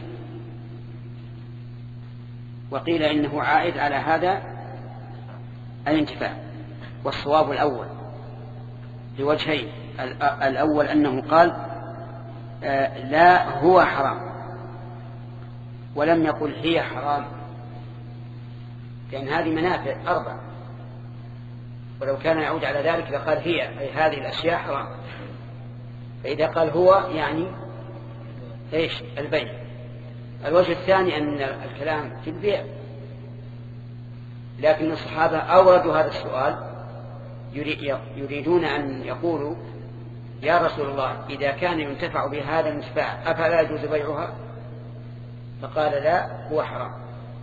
وقيل إنه عائد على هذا الانتفاع. والصواب الأول لوجهين، الأول أنه قال لا هو حرام، ولم يقل هي حرام، لأن هذه منافع أربع، ولو كان يعود على ذلك لقال هي، أي هذه الأشياء حرام. فإذا قال هو يعني إيش؟ البيع. الوجه الثاني أن الكلام في البيع، لكن الصحابة أوردوا هذا السؤال يريدون أن يقولوا يا رسول الله إذا كان ينتفع بهذا المنفعة أفلا يجوز بيعها؟ فقال لا هو حرام.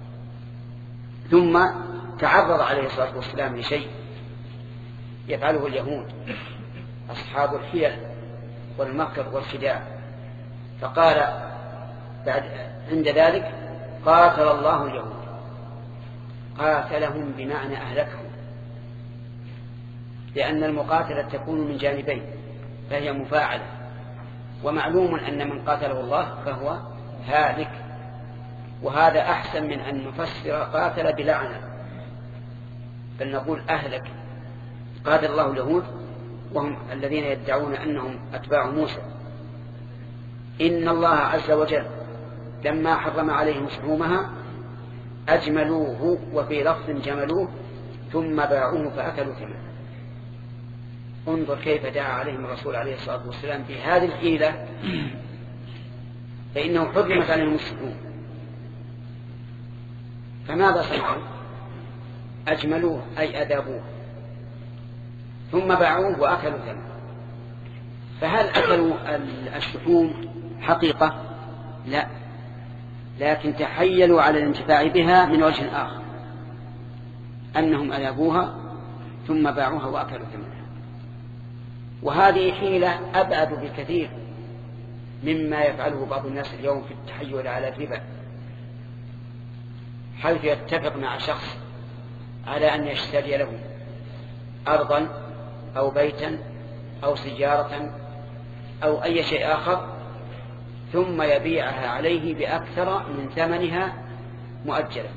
ثم تعرض عليه الصلاة والسلام لشيء يفعله اليهود أصحاب الحيل والمكر والخداع، فقال بعد عند ذلك قاتل الله اليهود. قاتلهم بمعنى أهلكهم، لأن المقاتلة تكون من جانبين فهي مفاعلة، ومعلوم أن من قاتله الله فهو هالك، وهذا أحسن من أن نفسر قاتل بلعنة، بل نقول أهلك. قاتل الله اليهود وهم الذين يدعون أنهم أتباع موسى. إن الله عز وجل لما حرم عليهم شحومها أجملوه، وفي لفظ جملوه، ثم باعوه فأكلوا ثمنه. انظر كيف دعا عليهم الرسول عليه الصلاة والسلام في هذه الحيلة، فإنه حرمت عليهم الشحوم. فماذا صنعوا؟ أجملوه أي أدابوه، ثم باعوه وأكلوا ثمنه. فهل أكلوا الشحوم حقيقة؟ لا، لكن تحيلوا على الانتفاع بها من وجه آخر، أنهم أدابوها ثم باعوها وأكلوا ثمنها. وهذه حيلة أبعد بكثير مما يفعله بعض الناس اليوم في التحيل على الربا، حيث يتفق مع شخص على أن يشتري له أرضا أو بيتا أو سيارة أو أي شيء آخر، ثم يبيعها عليه بأكثر من ثمنها مؤجلا.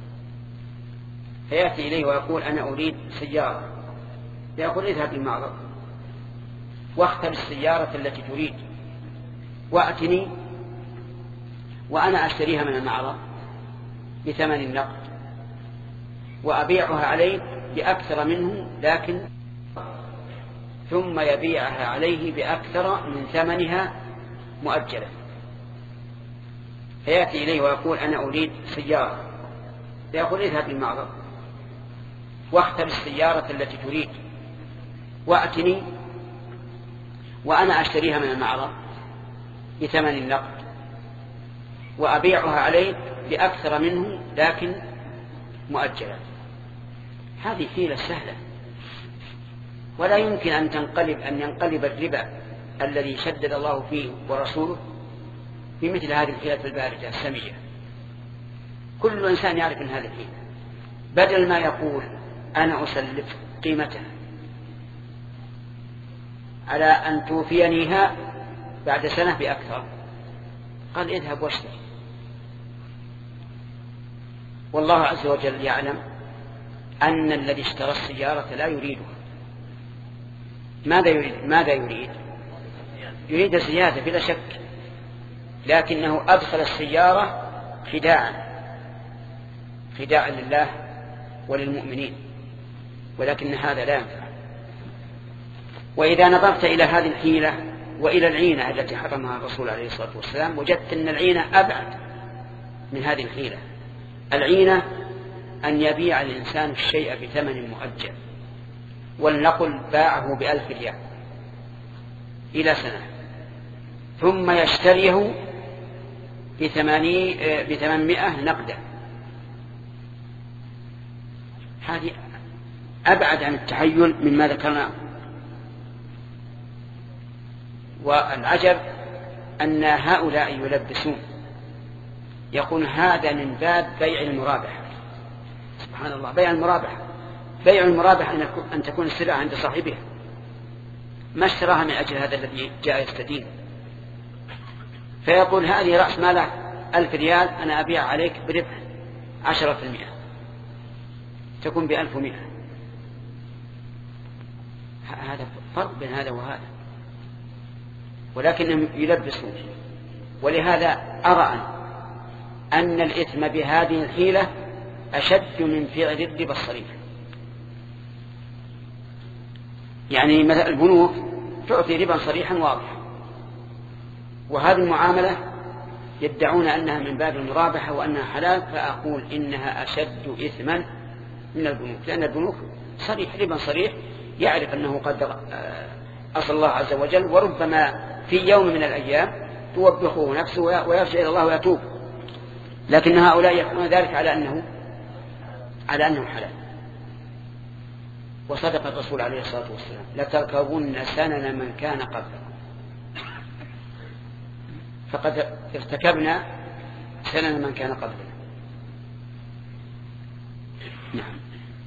فيأتي إليه ويقول أنا أريد سيارة، فيقول اذهب للمعرض واختر السيارة التي تريد وأتني وأنا أشتريها من المعرض بثمن النقد وأبيعها عليك بأكثر منه، لكن ثم يبيعها عليه بأكثر من ثمنها مؤجلا. فيأتي إليه ويقول أنا أريد سيارة، فيقول اذهب للمعرض واختر السيارة التي تريد وأتني وأنا أشتريها من المعرض بثمن النقد وأبيعها عليك بأكثر منه لكن مؤجلا. هذه حيلة سهلة، ولا يمكن أن تنقلب أن ينقلب الربا الذي شدد الله فيه ورسوله بمثل هذه الحيلة الباردة السمية. كل إنسان يعرف أن هذه الحيلة، بدل ما يقول أنا أسلف قيمتها على أن توفينيها بعد سنة بأكثر، قال اذهب واشتري. والله عز وجل يعلم أن الذي اشترى السيارة لا يريدها. ماذا يريد؟ ماذا يريد؟ يريد الزيادة بلا شك، لكنه أدخل السيارة خداعا خداعا لله وللمؤمنين، ولكن هذا لا ينفع. وإذا نظرت إلى هذه الحيلة وإلى العينة التي حرمها الرسول عليه الصلاة والسلام وجدت أن العينة أبعد من هذه الحيلة. العينة أن يبيع الإنسان الشيء بثمن مؤجل، ولنقل باعه بألف ريال إلى سنة، ثم يشتريه بثمانمائة نقدا. هذه أبعد عن التحيل مما ذكرناه. والعجب أن هؤلاء يلبسون، يقول هذا من باب بيع المرابحة. سبحان الله، بيع المرابحة. بيع المرابحة أن تكون السلعة عند صاحبها، ما اشتراها من أجل هذا الذي جاء يستدين. فيقول هذه رأس ماله ألف ريال، أنا أبيع عليك بربح عشرة في المئة، تكون بألف ومئة. هذا فرق بين هذا وهذا، ولكنهم يلبسون. ولهذا أرى أن الإثم بهذه الحيلة أشد من فعل الربا الصريح. يعني مثلا البنوك تعطي ربا صريحا واضحا، وهذه المعاملة يدعون أنها من باب المرابحة وأنها حلال، فأقول إنها أشد إثما من البنوك، لأن البنوك صريح، ربا صريح، يعرف أنه قد أصل الله عز وجل، وربما في يوم من الأيام توبخه نفسه ويرجع إلى الله ويتوب. لكن هؤلاء يفعلون ذلك على أنه على أنه حلال. وصدق الرسول عليه الصلاة والسلام لتركبن سنن من كان قبلكم، فقد ارتكبنا سنن من كان قبلنا. نعم.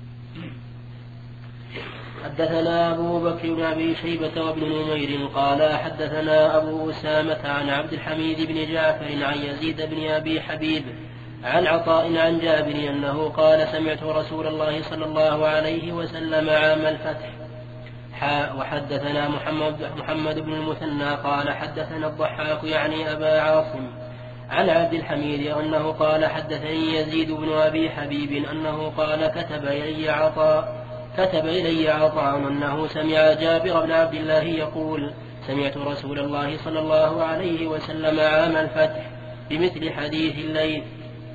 حدثنا أبو بكر بن أبي شيبة وابن نمير قال حدثنا أبو أسامة عن عبد الحميد بن جعفر عن يزيد بن أبي حبيب عن عطاء عن جابر أنه قال سمعت رسول الله صلى الله عليه وسلم عام الفتح. وحدثنا محمد, محمد بن المثنى قال حدثنا الضحاك يعني أبا عاصم عن عبد الحميد أنه قال حدثني يزيد بن أبي حبيب أنه قال كتب إلي عطاء كتب إلي عطاء أنه سمع جابر بن عبد الله يقول سمعت رسول الله صلى الله عليه وسلم عام الفتح بمثل حديث الليل.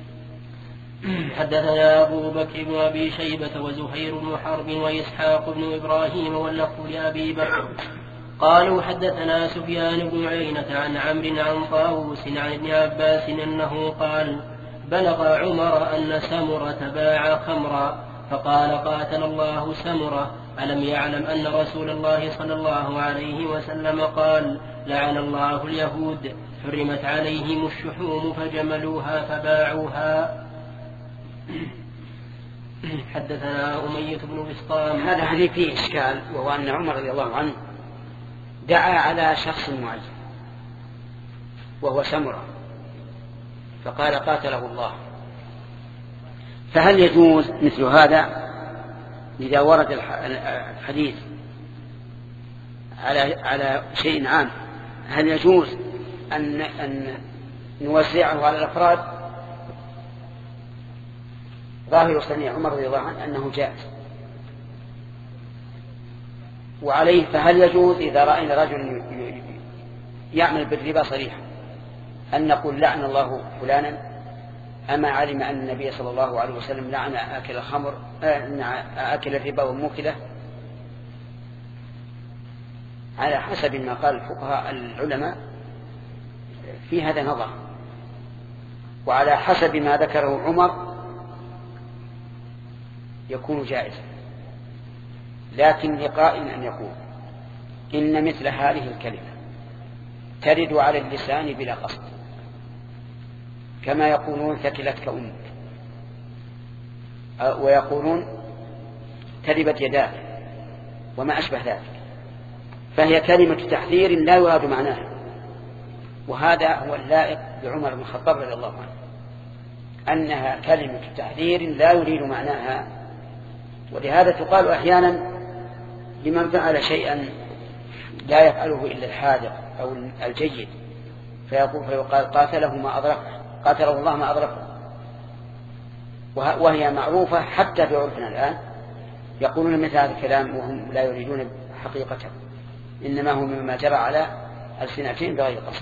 حدثنا أبو بكر بن أبي شيبة وزهير بن حرب وإسحاق بن إبراهيم واللفظ لأبي بكر قالوا حدثنا سفيان بن عيينة عن عمرو عن طاووس عن ابن عباس أنه قال بلغ عمر أن سمرة باع خمرا فقال قاتل الله سمرة ألم يعلم أن رسول الله صلى الله عليه وسلم قال لعن الله اليهود حرمت عليهم الشحوم فجملوها فباعوها. حدثنا أمية بن بسطام. هذا حديث فيه إشكال، وهو أن عمر رضي الله عنه دعا على شخص معين وهو سمرة فقال قاتله الله، فهل يجوز مثل هذا إذا ورد الحديث على على شيء عام؟ هل يجوز أن أن نوزعه على الأفراد؟ ظاهر صنيع عمر رضي الله عنه أنه جائز، وعليه فهل يجوز إذا رأينا رجل يعمل بالربا صريحا أن نقول لعن الله فلانا، أما علم أن النبي صلى الله عليه وسلم لعن آكل الخمر آكل الربا وموكله؟ على حسب ما قال الفقهاء العلماء في هذا نظر، وعلى حسب ما ذكره عمر يكون جائزا، لكن لقائل أن يقول إن مثل هذه الكلمة ترد على اللسان بلا قصد، كما يقولون ثكلتك أمك، ويقولون تربت يداك وما أشبه ذلك، فهي كلمة تحذير لا يراد معناها، وهذا هو اللائق بعمر بن الخطاب رضي الله عنه، أنها كلمة تحذير لا يريد معناها. ولهذا تقال أحيانا لمن فعل شيئا لا يفعله إلا الحاذق أو الجيد فيقول فيقال قاتله ما أدركه، قاتله الله ما أدركه، وهي معروفة حتى في عرفنا الآن، يقولون مثل هذا الكلام وهم لا يريدون حقيقته، إنما هو مما جرى على ألسنتهم بغير قصد.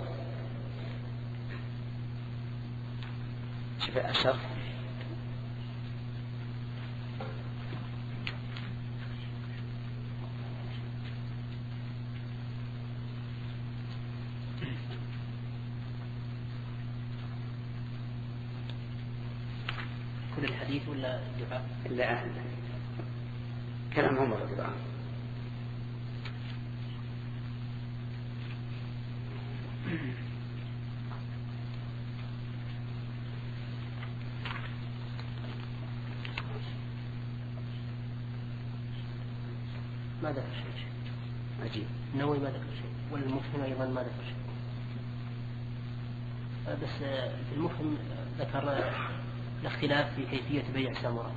شوف الشر كل الحديث ولا دعاء؟ لا، كلام عمر رضي الله عنه. ما ذكر شيء. عجيب. النووي ما ذكر شيء، والمفهم أيضا ما ذكر شيء. بس في المفهم ذكر الاختلاف في كيفية بيع سمرة.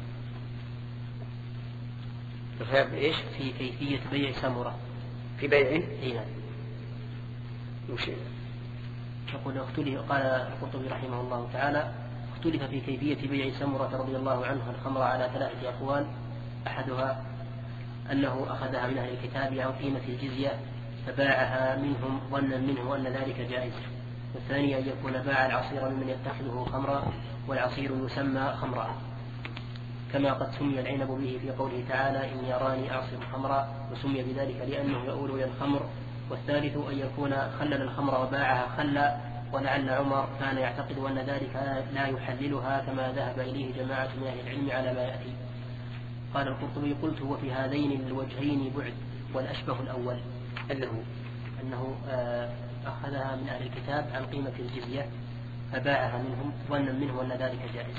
الخلاف إيش؟ في كيفية بيع سمرة. في بيعه؟ إيه نعم. وش؟ يقول اختلف، قال القرطبي رحمه الله تعالى اختلف في كيفية بيع سمرة رضي الله عنه الخمر على ثلاثة أقوال، أحدها أنه أخذها من أهل الكتاب عن قيمة الجزية فباعها منهم ظنا منه أن ذلك جائز، والثاني أن يكون باع العصير ممن يتخذه خمرا والعصير يسمى خمرا، كما قد سمي العنب به في قوله تعالى إني أراني أعصر خمرا، وسمي بذلك لأنه يؤول إلى الخمر. والثالث أن يكون خلل الخمر وباعها خلا، ولعل عمر كان يعتقد أن ذلك لا يحللها كما ذهب إليه جماعة من أهل العلم على ما يأتي. قال القرطبي قلت وفي هذين الوجهين بعد، والأشبه الأول أنه, أنه أخذها من أهل الكتاب عن قيمة الجزية فباعها منهم ظنا منه أن ذلك جائز.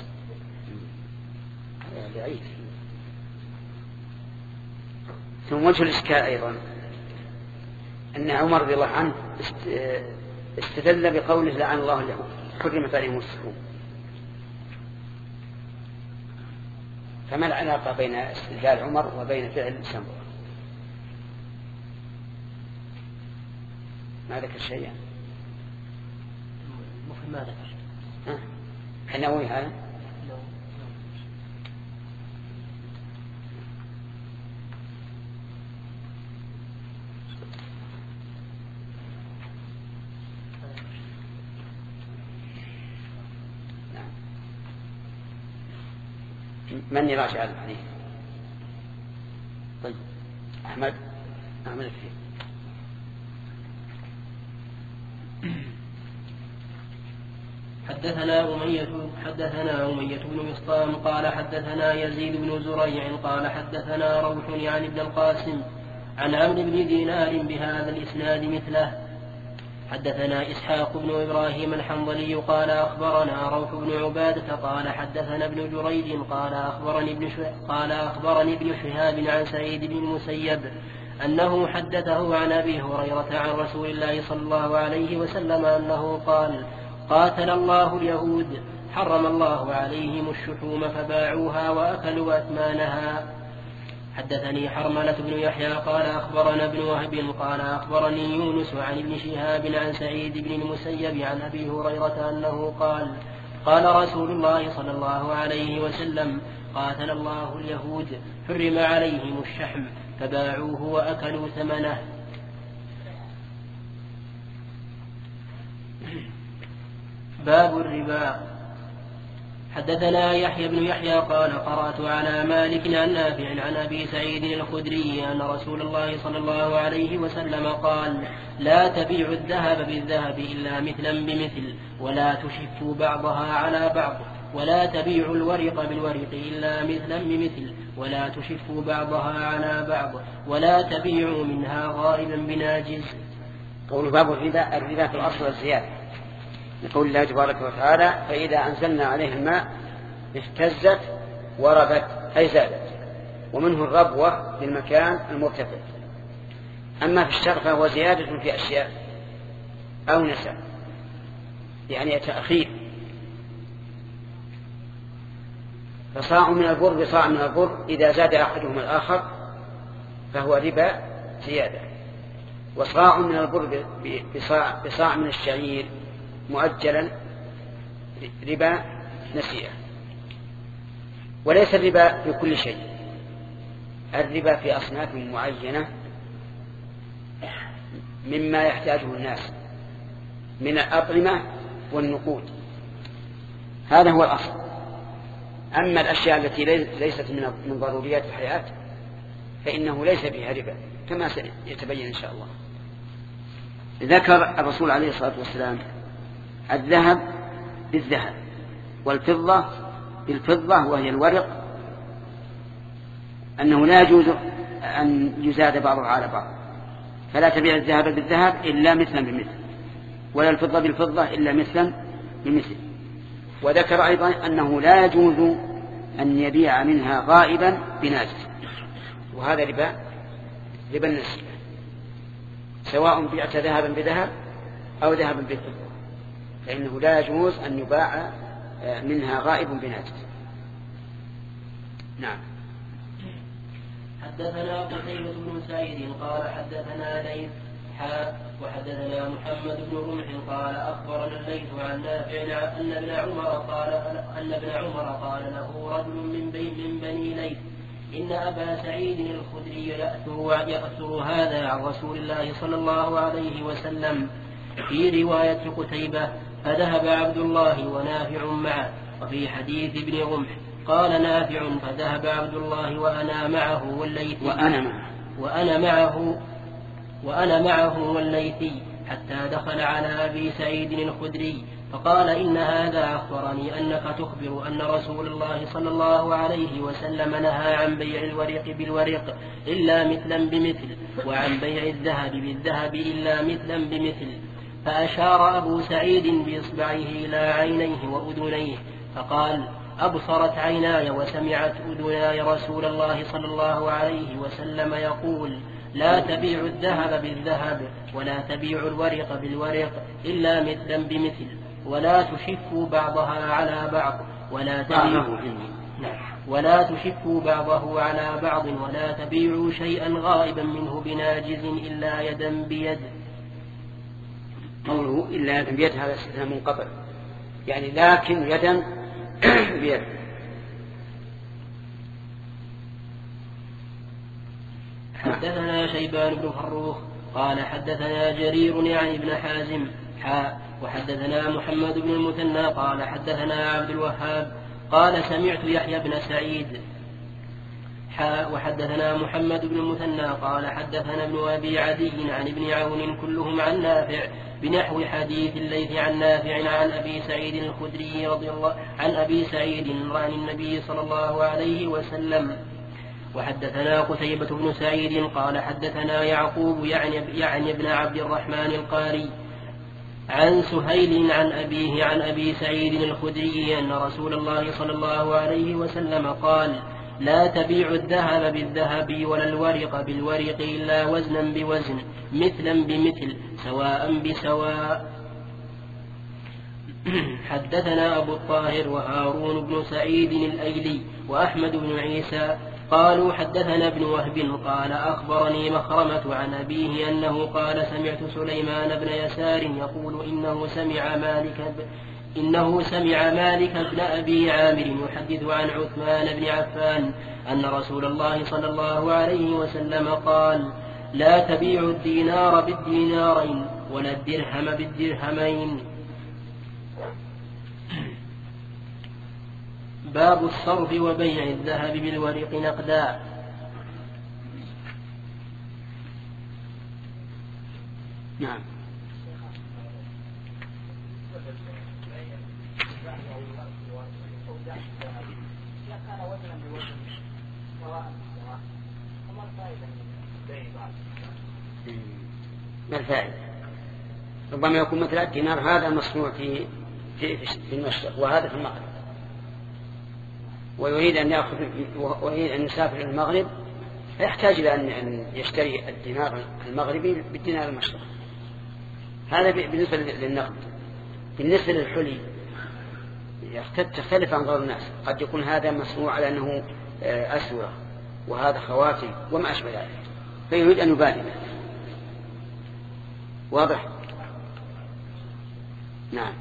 ثم وجه الإشكال أيضا أن عمر رضي الله عنه استدل بقوله لعن الله اليهود حرمت عليهم الشحوم، فما العلاقة بين استدلال عمر وبين فعل سمرة؟ ما ذكر شيئا. ممكن ما ذكر شيئا. حنوي هذا؟ من يراجع الحديث؟ طيب أحمد أحمد فيه. حدثنا أمية حدثنا أمية بن مسطام قال حدثنا يزيد بن زريع قال حدثنا روح يعني ابن القاسم عن عمرو بن دينار بهذا الإسناد مثله. حدثنا إسحاق بن إبراهيم الحنظلي قال أخبرنا روح بن عبادة قال حدثنا ابن جريج قال أخبرني ابن قال أخبرني ابن شهاب عن سعيد بن المسيب أنه حدثه عن أبي هريرة عن رسول الله صلى الله عليه وسلم أنه قال قاتل الله اليهود حرم الله عليهم الشحوم فباعوها وأكلوا أثمانها. حدثني حرملة بن يحيى قال أخبرنا ابن وهب قال أخبرني يونس عن ابن شهاب عن سعيد بن المسيب عن أبي هريرة أنه قال قال رسول الله صلى الله عليه وسلم قاتل الله اليهود حرم عليهم الشحم فباعوه وأكلوا ثمنه. باب الربا. حدثنا يحيى بن يحيى قال قرأت على مالك عن نافع عن أبي سعيد الخدري أن رسول الله صلى الله عليه وسلم قال لا تبيعوا الذهب بالذهب إلا مثلا بمثل ولا تشفوا بعضها على بعض ولا تبيعوا الورق بالورق إلا مثلا بمثل ولا تشفوا بعضها على بعض ولا تبيعوا منها غائبا بناجز. قول باب الربا. الربا في الأصل الزيادة لقول الله تبارك وتعالى فإذا أنزلنا عليها الماء اهتزت وربت أي زادت، ومنه الربوة في المكان المرتفع. أما في الشرع فهو زيادة في أشياء أو نسب يعني تأخير، فصاع من البر بصاع من البر إذا زاد أحدهما الآخر فهو ربا زيادة، وصاع من البر بصاع, بصاع من الشعير مؤجلا ربا نسيئة. وليس الربا في كل شيء، الربا في أصناف معينة مما يحتاجه الناس من الأطعمة والنقود، هذا هو الأصل. أما الأشياء التي ليست من ضروريات الحياة فإنه ليس فيها ربا كما سيتبين إن شاء الله. ذكر الرسول عليه الصلاة والسلام الذهب بالذهب والفضة بالفضة وهي الورق، أنه لا يجوز أن يزاد بعضها على بعض، فلا تبيع الذهب بالذهب إلا مثلا بمثل ولا الفضة بالفضة إلا مثلا بمثل. وذكر أيضا أنه لا يجوز أن يبيع منها غائبا بناجز، وهذا ربا ربا النسيئة، سواء بعت ذهبا بذهب أو ذهبا بالفضة، فإنه لا يجوز أن يباع منها غائب بناجز. نعم. حدثنا قتيبة بن سعيد قال حدثنا ليث حاء وحدثنا محمد بن رمح قال أخبرنا الليث عن نافع أن ابن عمر قال أن ابن عمر قال له رجل من بين من بني ليث إن أبا سعيد الخدري يأثر, يأثر هذا عن رسول الله صلى الله عليه وسلم. في رواية قتيبة فذهب عبد الله ونافع معه. وفي حديث ابن رمح قال نافع فذهب عبد الله وأنا معه والليثي وأنا معه وأنا معه وأنا معه والليثي حتى دخل على أبي سعيد الخدري فقال إن هذا أخبرني أنك تخبر أن رسول الله صلى الله عليه وسلم نهى عن بيع الورق بالورق إلا مثلا بمثل وعن بيع الذهب بالذهب إلا مثلا بمثل. فأشار أبو سعيد بإصبعه إلى عينيه وأذنيه فقال أبصرت عيناي وسمعت أذناي رسول الله صلى الله عليه وسلم يقول لا تبيع الذهب بالذهب ولا تبيع الورق بالورق إلا مثلا بمثل ولا تشفوا بعضها على بعض ولا تبيع ولا تشفوا بعضه على بعض ولا تبيعوا شيئا غائبا منه بناجز إلا يدا بيد. قوله إلا يدا بيد هذا استثناء منقطع، يعني لكن يدا بيد. حدثنا شيبان بن فروخ قال حدثنا جرير يعني ابن حازم حاء وحدثنا محمد بن المثنى قال حدثنا عبد الوهاب قال سمعت يحيى بن سعيد حاء وحدثنا محمد بن المثنى قال حدثنا ابن أبي عدي عن ابن عون كلهم عن نافع بنحو حديث الليث عن نافع عن أبي سعيد الخدري رضي الله عن أبي سعيد عن النبي صلى الله عليه وسلم. وحدثنا قتيبة بن سعيد قال حدثنا يعقوب يعني, يعني ابن عبد الرحمن القاري عن سهيل عن أبيه عن أبي سعيد الخدري أن رسول الله صلى الله عليه وسلم قال لا تبيعوا الذهب بالذهب ولا الورق بالورق إلا وزنا بوزن مثلا بمثل سواء بسواء. حدثنا أبو الطاهر وهارون بن سعيد الأيلي وأحمد بن عيسى قالوا حدثنا ابن وهب قال أخبرني مخرمة عن أبيه أنه قال سمعت سليمان بن يسار يقول إنه سمع مالك إنه سمع مالك بن أبي عامر يحدث عن عثمان بن عفان أن رسول الله صلى الله عليه وسلم قال لا تبيعوا الدينار بالدينارين ولا الدرهم بالدرهمين. باب الصرف وبيع الذهب بالورق نقدا. نعم. ما الفائدة؟ ربما يكون مثل الدينار هذا مصنوع في في في المشرق وهذا في المغرب، ويريد أن يأخذ ويريد أن يسافر إلى المغرب فيحتاج إلى أن يشتري الدينار المغربي بالدينار المشرقي. هذا بالنسبة للنقد. بالنسبة للحلي تختلف أنظار الناس، قد يكون هذا مصنوع على أنه أسورة وهذا خواتم وما أشبه ذلك، فيريد أن يبادل. واضح؟ نعم.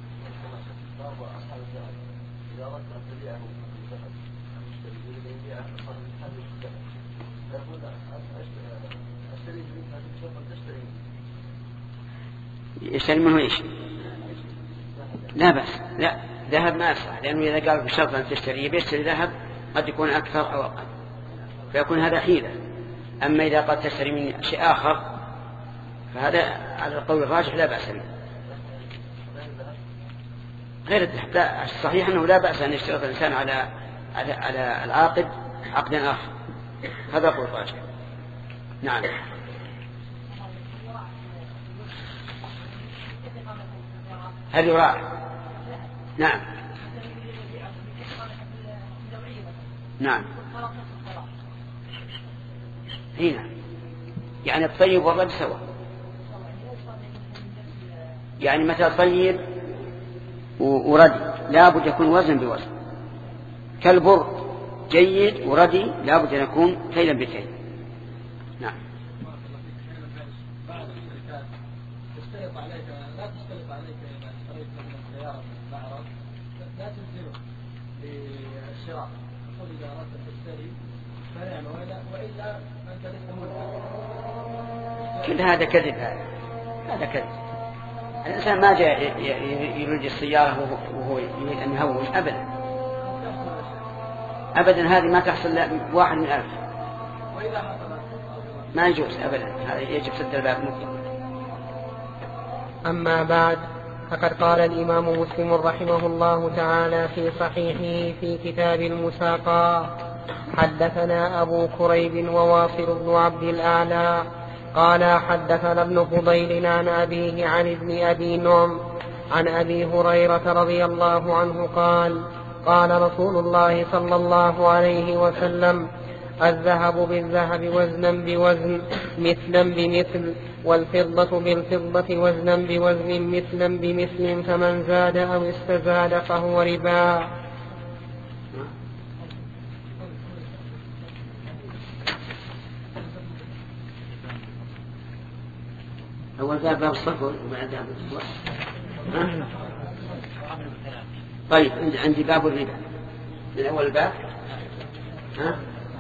يشتري منه ايش؟ لا بأس، لا ذهب ما يصح، لأنه إذا قال بشرط أن تشتري بيشتري ذهب قد يكون أكثر أو أقل فيكون هذا حيلة. أما إذا قد تشتري من شيء آخر فهذا على القول الراجح لا بأس به. غير الذهب لا، الصحيح أنه لا بأس أن يشترط الإنسان على على, على العاقد عقدا آخر، هذا قول الراجح. نعم. هل يراعي؟ نعم نعم هنا يعني الطيب والرد سوا، يعني متى طيب وردي لابد يكون وزن بوزن، كالبر جيد وردي لابد أن يكون كيلا بكيل. نعم. تشترط عليك لا تشترط عليك إذا اشتريت من السيارة من المعرض لا تلزمك بالشراء، تقول إذا أردت تشتري فنعم وإلا أنت لست ملزم. كل هذا كذب، هذا هذا كذب. الإنسان ما جاء يريد السيارة وهو يريد أن يهون أبدا أبدا، هذه ما تحصل واحد من ألف، ما يجوز أبدا، هذا يجب سد الباب مطلقا. أما بعد، فقد قال الإمام مسلم رحمه الله تعالى في صحيحه في كتاب المساقات: حدثنا أبو كريب وواصل بن عبد الأعلى قال حدثنا ابن فضيل عن أبيه عن ابن أبي نعم عن أبي هريرة رضي الله عنه قال: قال رسول الله صلى الله عليه وسلم: الذهب بالذهب وزنا بوزن مثلا بمثل، والفضة بالفضة وزنا بوزن مثلا بمثل، فمن زاد أو استزاد فهو ربا. أول باب باب الصرف وبعد باب الفضة. طيب عندي باب الربا من أول باب. ها؟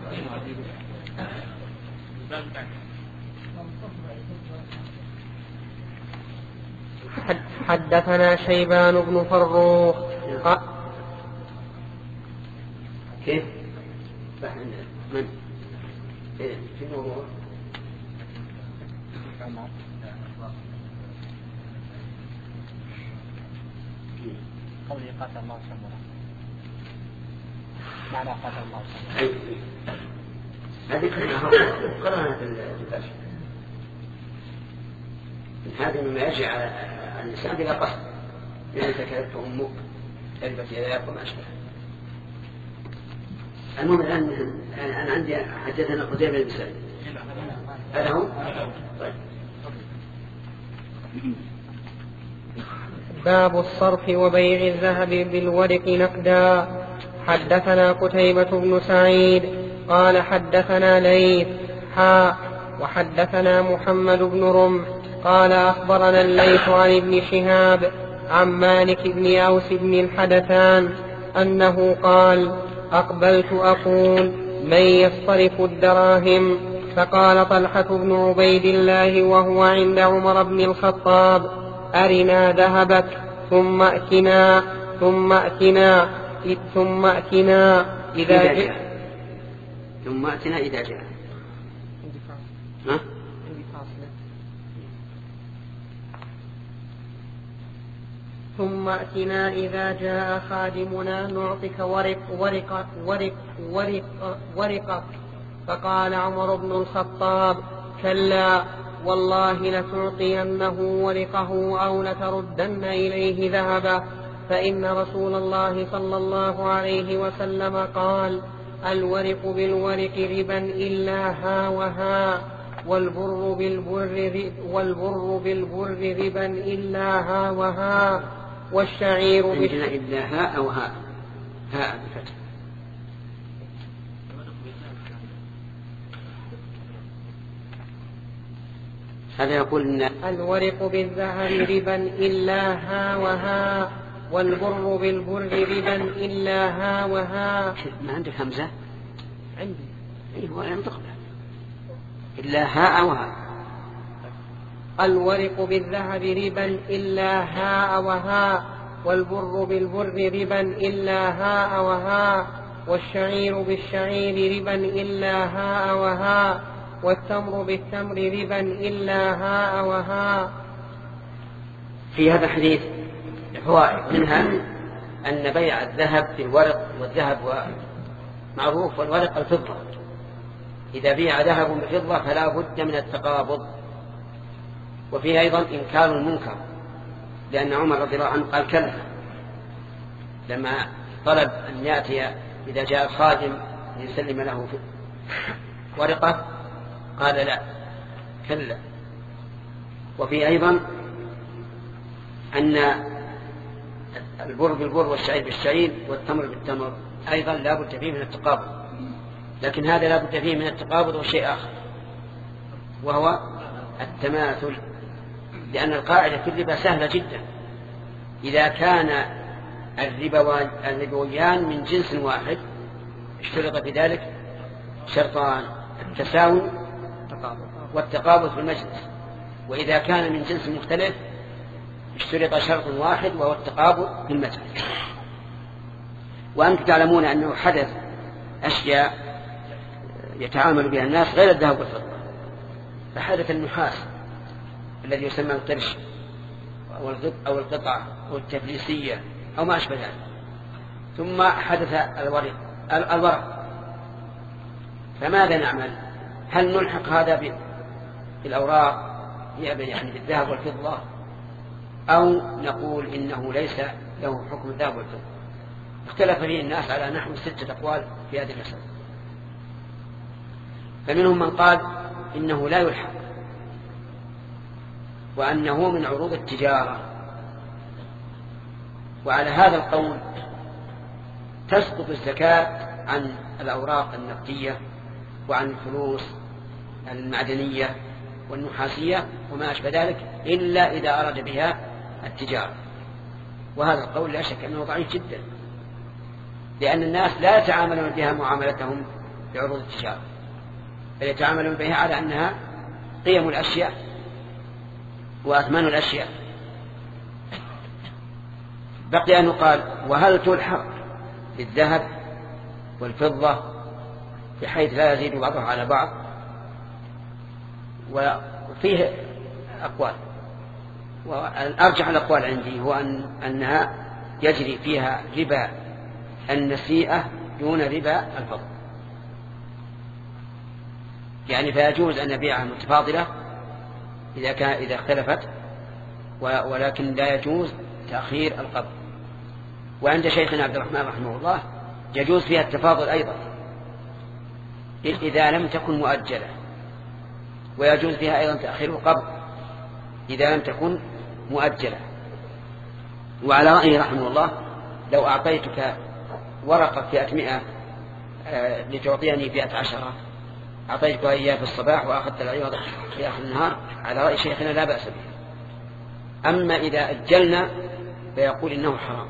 حدثنا شيبان بن فروخ. كيف؟ من؟ في الموضوع قوله قاتل الله سموه معنى قاتل الله سموه هذه قرأنا في الباشا. هذا مما يجري على الإنسان بلا قصد يعني تكلفت أمك تلبت يداك وما أشبه. المهم الآن أنا عندي حدثنا قتيبة بن سعيد هذا هو. طيب. باب الصرف وبيع الذهب بالورق نقدا. حدثنا قتيبة بن سعيد قال حدثنا ليث حاء وحدثنا محمد بن رمح قال أخبرنا الليث عن ابن شهاب عن مالك بن أوس بن الحدثان أنه قال أقبلت أقول من يصرف الدراهم فقال طلحة بن عبيد الله وهو عند عمر بن الخطاب أرنا ذهبك ثم أتنا ثم أتنا ثم أتنا إذا جاء ثم أتنا إذا جاء ها؟ ثم أتنا إذا جاء خادمنا نعطيك ورق ورق ورق ورق ورقك. فقال عمر بن الخطاب كلا والله لتعطينه ورقه أو لتردن إليه ذهبه فإن رسول الله صلى الله عليه وسلم قال الورق بالورق ربا إلا ها وها والبر بالبر والبر بالبر ربا إلا ها وها والشعير عندنا إلا ها أو ها ها بفتح. هذا يقول إن الورق بالذهب ربا إلا ها وها والبر بالبر ربا إلا ها وها. ما عندك همزة؟ عندي. إيه هو ينطق به إلا ها أو ها. الورق بالذهب ربا إلا ها وها والبر بالبر ربا إلا ها وها والشعير بالشعير ربا إلا ها وها والتمر بالتمر ربا إلا ها وها. في هذا الحديث فوائد منها أن بيع الذهب بالورق والذهب معروف والورق الفضة. إذا بيع ذهب بفضة فلا بد من التقابض. وفيه أيضا إنكار المنكر لأن عمر رضي الله عنه قال كلا لما طلب أن يأتي إذا جاء الخادم ليسلم له ورقة قال لا كلا. وفيه أيضا أن البر بالبر والشعير بالشعير والتمر بالتمر أيضا لا بد فيه من التقابض. لكن هذا لا بد فيه من التقابض وشيء آخر وهو التماثل. لأن القاعدة في الربا سهلة جدا إذا كان الربويان من جنس واحد اشترط في ذلك شرطان التساوي والتقابض في المجلس. وإذا كان من جنس مختلف اشترط شرط واحد وهو التقابض في المجلس. وأنتم تعلمون أنه حدث أشياء يتعامل بها الناس غير الذهب والفضة. فحدث النحاس الذي يسمى القرش أو القطعة أو التفليسية أو ما أشبه ذلك. ثم حدث الورق الورق فماذا نعمل؟ هل نلحق هذا بالأوراق يعني بالذهب والفضة أو نقول إنه ليس له حكم الذهب والفضة؟ اختلف فيه الناس على نحو ستة أقوال في هذه المسألة. فمنهم من قال إنه لا يلحق وأنه من عروض التجارة. وعلى هذا القول تسقط الزكاة عن الأوراق النقدية وعن الفلوس المعدنية والنحاسية وما أشبه ذلك إلا إذا أراد بها التجارة. وهذا القول لا شك أنه ضعيف جدا، لأن الناس لا يتعاملون بها معاملتهم بعروض التجارة، بل يتعاملون بها على أنها قيم الأشياء وأثمان الأشياء. بقي أن يقال وهل تلحق بالذهب والفضة بحيث لا يزيد بعضها على بعض؟ وفيه أقوال، والأرجح الأقوال عندي هو أن أنها يجري فيها ربا النسيئة دون ربا الفضل، يعني فيجوز أن نبيعها متفاضلة إذا كان إذا اختلفت، ولكن لا يجوز تأخير القبض. وعند شيخنا عبد الرحمن رحمه الله يجوز فيها التفاضل أيضا إذا لم تكن مؤجلة، ويجوز فيها أيضا تأخير القبض إذا لم تكن مؤجلة. وعلى رأيه رحمه الله لو أعطيتك ورقة فئة مئة آه لتعطيني فئة عشرة، أعطيتك إياه في الصباح وأخذت العوض في آخر النهار، على رأي شيخنا لا بأس به. أما إذا أجلنا فيقول إنه حرام.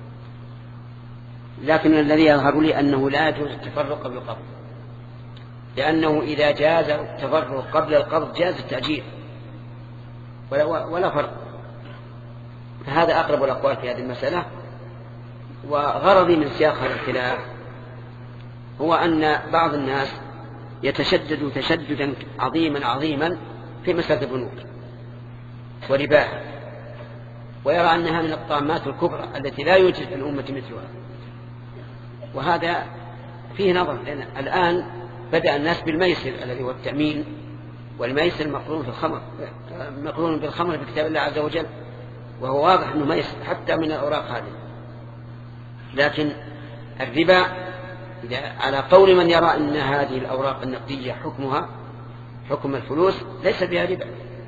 لكن الذي يظهر لي أنه لا يجوز التفرق قبل القبض، لأنه إذا جاز التفرق قبل القبض جاز التأجيل ولا, ولا فرق. فهذا أقرب الأقوال في هذه المسألة. وغرضي من سياق هذا الخلاف هو أن بعض الناس يتشدد تشددا عظيما عظيما في مسألة البنوك ورباها، ويرى أنها من الطامات الكبرى التي لا يوجد في الأمة مثلها. وهذا فيه نظر، لأن الآن بدأ الناس بالميسر الذي هو التأمين، والميسر مقرون في الخمر، مقرون بالخمر في كتاب الله عز وجل، وهو واضح أنه ميسر حتى من الأوراق هذه. لكن الربا على قول من يرى أن هذه الأوراق النقدية حكمها حكم الفلوس ليس بها ربا،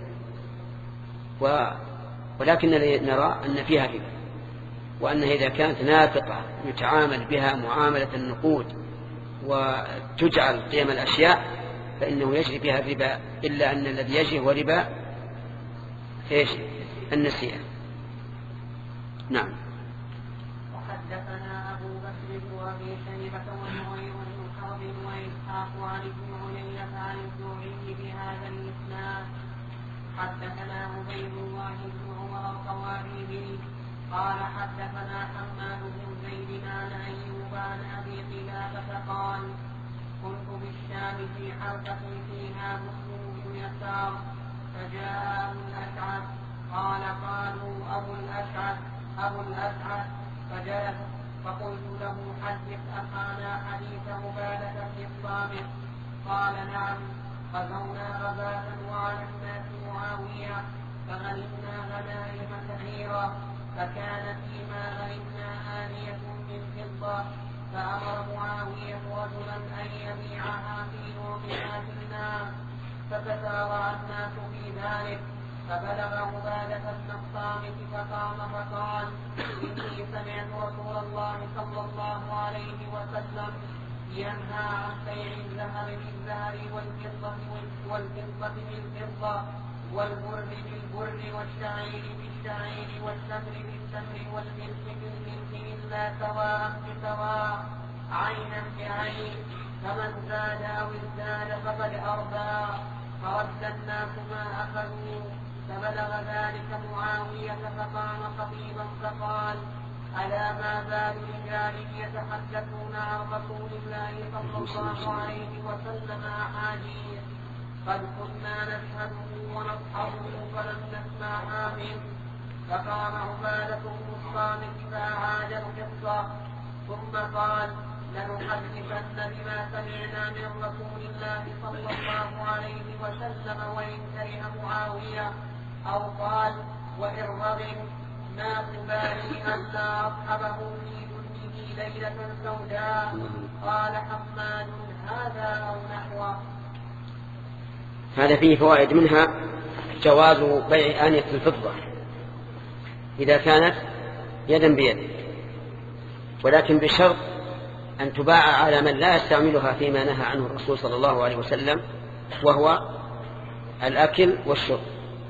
و... ولكن نرى أن فيها ربا، وأنها إذا كانت نافقة يتعامل بها معاملة النقود وتجعل قيم الأشياء فإنه يجري بها الربا، إلا أن الذي يجري هو ربا إيش؟ النسيئة. نعم. وحدثنا أبو بكر وأبي شيبة ونوير بن حرب وإسحاق عن ابن علية عن الزهري بهذا الإسناد. حدثنا عبيد الله بن عمر القواريري قال حدثنا حماد بن زيد عن أيوب عن أبي قلابة قال كنت بالشام في حلقة فيها مسلم بن يسار فجاء أبو الأشعث قال قالوا أبو الأشعث أبو الأشعث فجلس فقلت له حدث أخانا حديث مبالة في الصامت. قال نعم غزونا غزاة وعلى الناس معاوية فغنمنا غنائم كثيرة فكان فيما غنمنا آنية من فضة فأمر معاوية رجلا أن يبيعها في يومها في الناس فتسارع الناس في ذلك فبلغ عبادة بن الصامت فقام فقال إني سمعت رسول الله صلى الله عليه وسلم ينهى عن بيع الذهب بالذهب والفضة والفضة بالفضة والبر بالبر والشعير بالشعير والتمر بالتمر والملك بالملك إلا سواء بسواء عينا بعين فمن زاد أو ازداد فقد أربى فرد الناس ما أخذوا فبلغ ذلك معاوية فقام خطيبا فقال ألا ما بال رجال يتحدثون عن رسول الله صلى الله عليه وسلم أحاديث قد كنا نشهده ونصحبه فلم نسمعها منه. فقام عبادة بن الصامت فأعاد القصة ثم قال لنحدثن بما سمعنا من رسول الله صلى الله عليه وسلم وإن كره معاوية أو قال وإن رغب ما أبالي أن لا أصحبه في دنه ليلة سوداء. قال حماد هذا أو نحوه. هذا فيه فوائد، منها جواز بيع آنية الفضة إذا كانت يدا بيد، ولكن بشرط أن تباع على من لا يستعملها فيما نهى عنه الرسول صلى الله عليه وسلم وهو الأكل والشرب،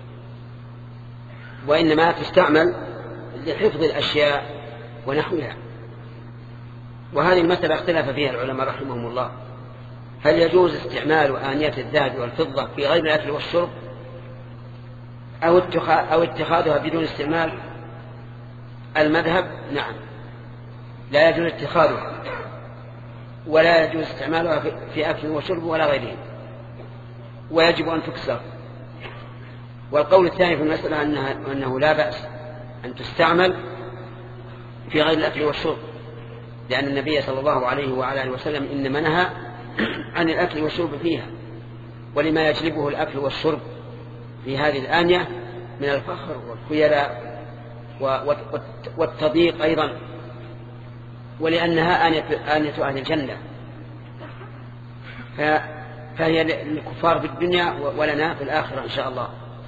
وإنما تستعمل لحفظ الأشياء ونحوها. وهذه المسألة اختلف فيها العلماء رحمهم الله، هل يجوز استعمال آنية الذهب والفضة في غير الأكل والشرب أو اتخاذها بدون استعمال؟ المذهب نعم، لا يجوز اتخاذها ولا يجوز استعمالها في أكل وشرب ولا غيره، ويجب أن تكسر. والقول الثاني في المسألة أنها أنه لا بأس أن تستعمل في غير الأكل والشرب، لأن النبي صلى الله عليه وعلى آله وسلم إنما نهى عن الأكل والشرب فيها، ولما يجلبه الأكل والشرب في هذه الآنية من الفخر والخيلاء والتضييق أيضا، ولأنها آنية أهل الجنة، فهي للكفار في الدنيا ولنا في الآخرة إن شاء الله.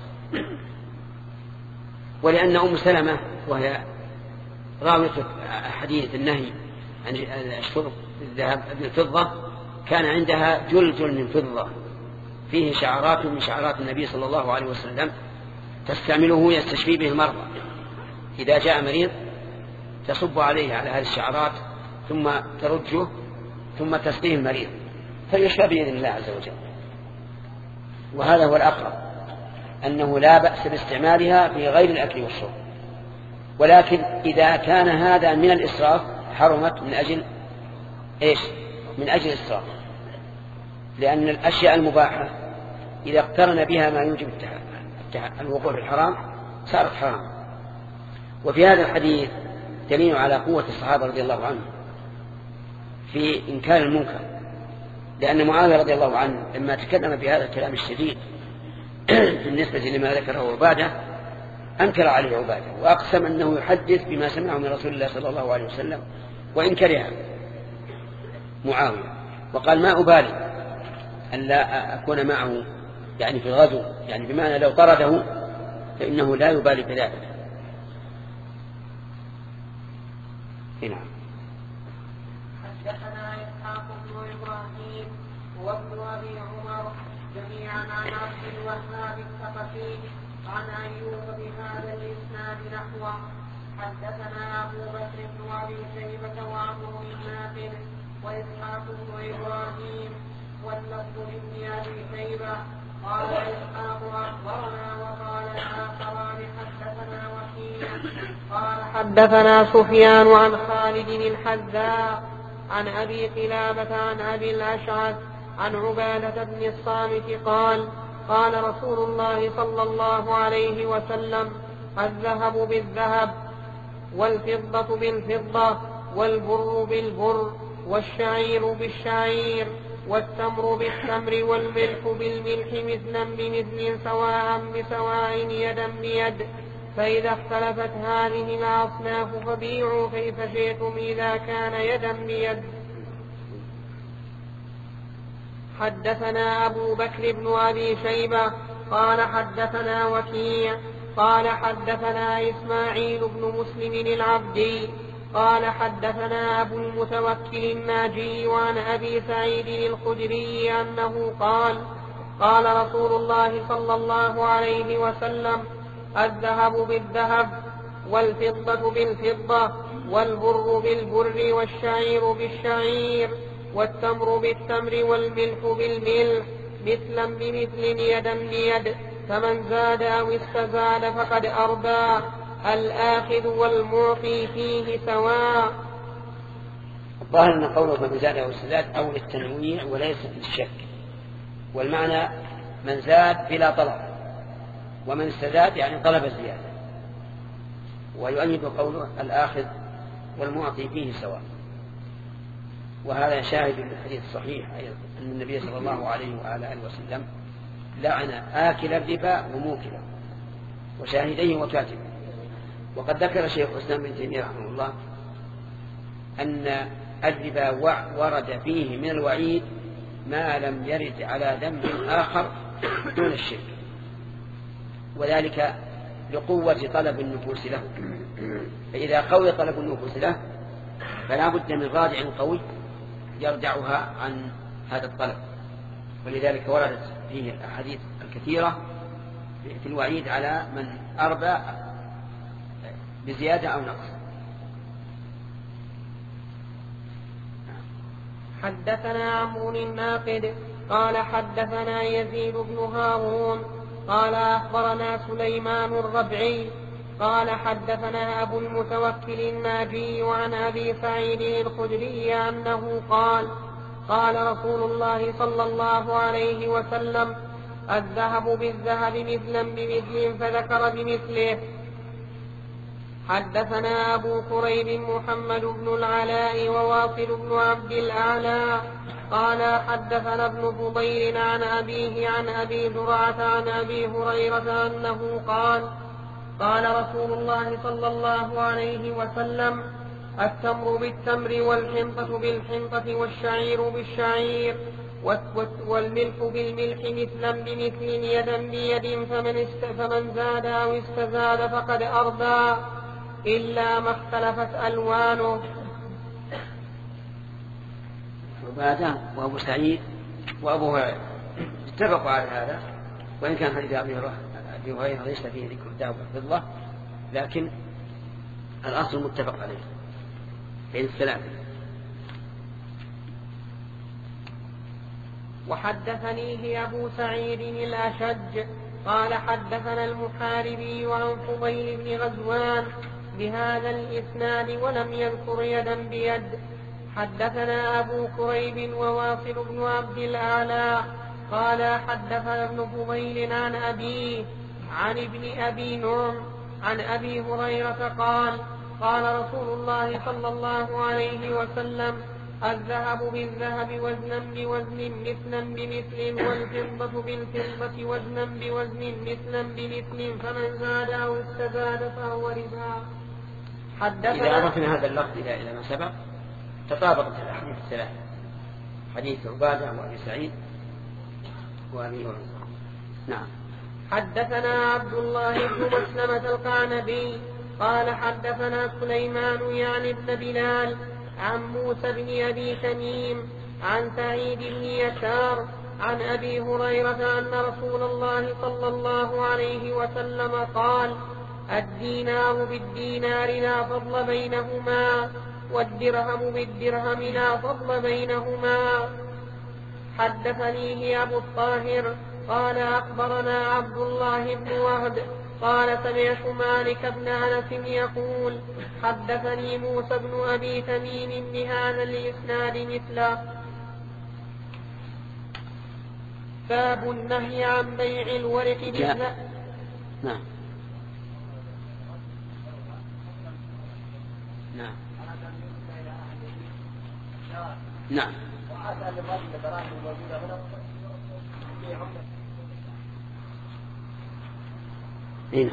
ولأن أم سلمة وهي راوية حديث النهي عن الشرب الذهب بالفضة كان عندها جلجل من فضة فيه شعرات من شعرات النبي صلى الله عليه وسلم تستعمله يستشفي به المرضى. إذا جاء مريض تصب عليه على هذه الشعرات ثم ترجه ثم تسقيه المريض فيشفى بإذن الله عز وجل. وهذا هو الأقرب، أنه لا بأس باستعمالها في غير الأكل والشرب، ولكن إذا كان هذا من الإسراف حرمت من أجل إيش؟ من أجل الإسراف، لأن الأشياء المباحة إذا اقترن بها ما يوجب الوقوع في الحرام صارت حرام. وفي هذا الحديث دليل على قوة الصحابة رضي الله عنهم في إنكار المنكر، لأن معاوية رضي الله عنه لما تكلم بهذا الكلام الشديد بالنسبة لما ذكره عبادة أنكر عليه عبادة وأقسم أنه يحدث بما سمعه من رسول الله صلى الله عليه وسلم وإن كره معاوية، وقال ما أبالي أن لا أكون معه يعني في الغزو، يعني بمعنى لو طرده فإنه لا يبالي بذلك. هنا حدثنا إسحاق بن إبراهيم وابن أبي عمر جميعا عن عبد الوهاب الثقفي عن أيوب بهذا الإسناد نحوه. حدثنا أبو بكر بن أبي شيبة وعمرو بن نافع وإسحاق بن إبراهيم واللفظ لابن أبي شيبة قال إسحاق أخبرنا وقال الآخران حدثنا وكيع قال حدثنا سفيان عن خالد الحذاء عن أبي قلابة عن أبي الأشعث عن عبادة بن الصامت قال قال رسول الله صلى الله عليه وسلم الذهب بالذهب والفضة بالفضة والبر بالبر والشعير بالشعير والتمر بالتمر والملح بالملح مثلا بمثل سواء بسواء يدا بيد، فإذا اختلفت هذه الأصناف فبيعوا كيف شئتم إذا كان يدا بيد. حدثنا أبو بكر بن أبي شيبة قال حدثنا وكيع قال حدثنا إسماعيل بن مسلم العبدي قال حدثنا أبو المتوكل الناجي عن أبي سعيد الخدري أنه قال قال رسول الله صلى الله عليه وسلم الذهب بالذهب والفضة بالفضة والبر بالبر والشعير بالشعير والتمر بالتمر والملح بالملح مثلا بمثل يدا بيد، فمن زاد أو استزاد فقد أربى، الآخذ والمعطي فيه سواء. الظاهر أن قوله فمن زاد أو استزاد أو للتنويع وليس للشك، والمعنى من زاد بلا طلب ومن استزاد يعني طلب الزيادة. ويؤيد قوله الآخذ والمعطي فيه سواء، وهذا شاهد للحديث الصحيح أيضا أن النبي صلى الله عليه وعلى آله وسلم لعن آكل الربا وموكله وشاهديه وكاتبه. وقد ذكر شيخ الإسلام ابن تيمية رحمه الله أن الربا ورد فيه من الوعيد ما لم يرد على ذنب آخر دون الشرك، وذلك لقوة طلب النفوس له. فإذا قوي طلب النفوس له فلا بد من رادع قوي يردعها عن هذا الطلب، ولذلك وردت فيه الأحاديث كثيرة في الوعيد على من أربى بزيادة أو نقص. حدثنا عمرو الناقد قال حدثنا يزيد بن هارون قال أخبرنا سليمان الربعي قال حدثنا أبو المتوكل الناجي عن أبي سعيد الخدري أنه قال قال رسول الله صلى الله عليه وسلم الذهب بالذهب مثلا بمثل فذكر بمثله. حدثنا أبو كريب محمد بن العلاء وواصل بن عبد الأعلى قال حدثنا ابن فضيل عن أبيه عن أبي زرعة عن أبي هريرة أنه قال قال رسول الله صلى الله عليه وسلم التمر بالتمر والحنطة بالحنطة والشعير بالشعير والملح بالملح مثلا بمثل يدا بيد فمن, فمن زاد أو استزاد فقد أرضى إلا ما اختلفت ألوانه. عبادة وأبو سعيد وأبو هريرة اتفقوا على هذا، وإن كان حديث أبي هريرة ليس فيه ذكر الذهب والفضة، لكن الأصل متفق عليه بين الثلاثة. وحدثنيه أبو سعيد الأشج قال حدثنا المحاربي عن فضيل بن غزوان بهذا الإسناد ولم يذكر يدا بيد. حدثنا أبو كريب وواصل بن عبد الأعلى قال حدثنا ابن فضيل عن أبيه عن ابن أبي نعم عن أبي هريرة قال قال رسول الله صلى الله عليه وسلم الذهب بالذهب وزنا بوزن مثلا بمثل والفضة بالفضة وزنا بوزن مثلا بمثل فمن زاد أو استزاد فهو ربا. إذا أضفنا هذا اللفظ إلى ما سبق تطابقت الأحاديث الثلاثة، حديث عبادة وأبي سعيد وأبي هريرة. نعم. حدثنا عبد الله بن مسلمة القعنبي قال حدثنا سليمان يعني ابن بلال عن موسى بن أبي تميم عن سعيد بن يسار عن أبي هريرة أن رسول الله صلى الله عليه وسلم قال الدينار بالدينار لا فضل بينهما والدرهم بالدرهم لا فضل بينهما. حدثنيه أبو الطاهر قال أخبرنا عبد الله بن وهب قال سمعت مالك بن أنس يقول حدثني موسى بن أبي تميم بهذا الإسناد مثله. باب النهي عن بيع الورق بالذهب. نعم نعم نعم هنا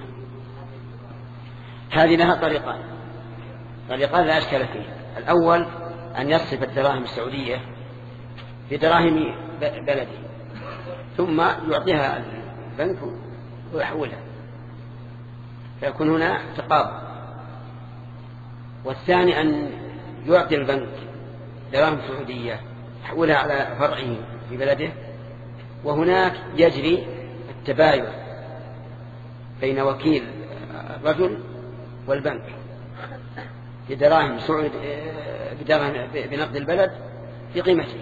هذه لها طريقان طريقان لا أشكال فيه. الأول أن يصف الدراهم السعودية بدراهم بلده ثم يعطيها البنك ويحولها فيكون هنا تقابل. والثاني أن يعطي البنك دراهم سعودية يحولها على فرعه في بلده، وهناك يجري التباين بين وكيل الرجل والبنك بدراهم سعود بنقد البلد في قيمته.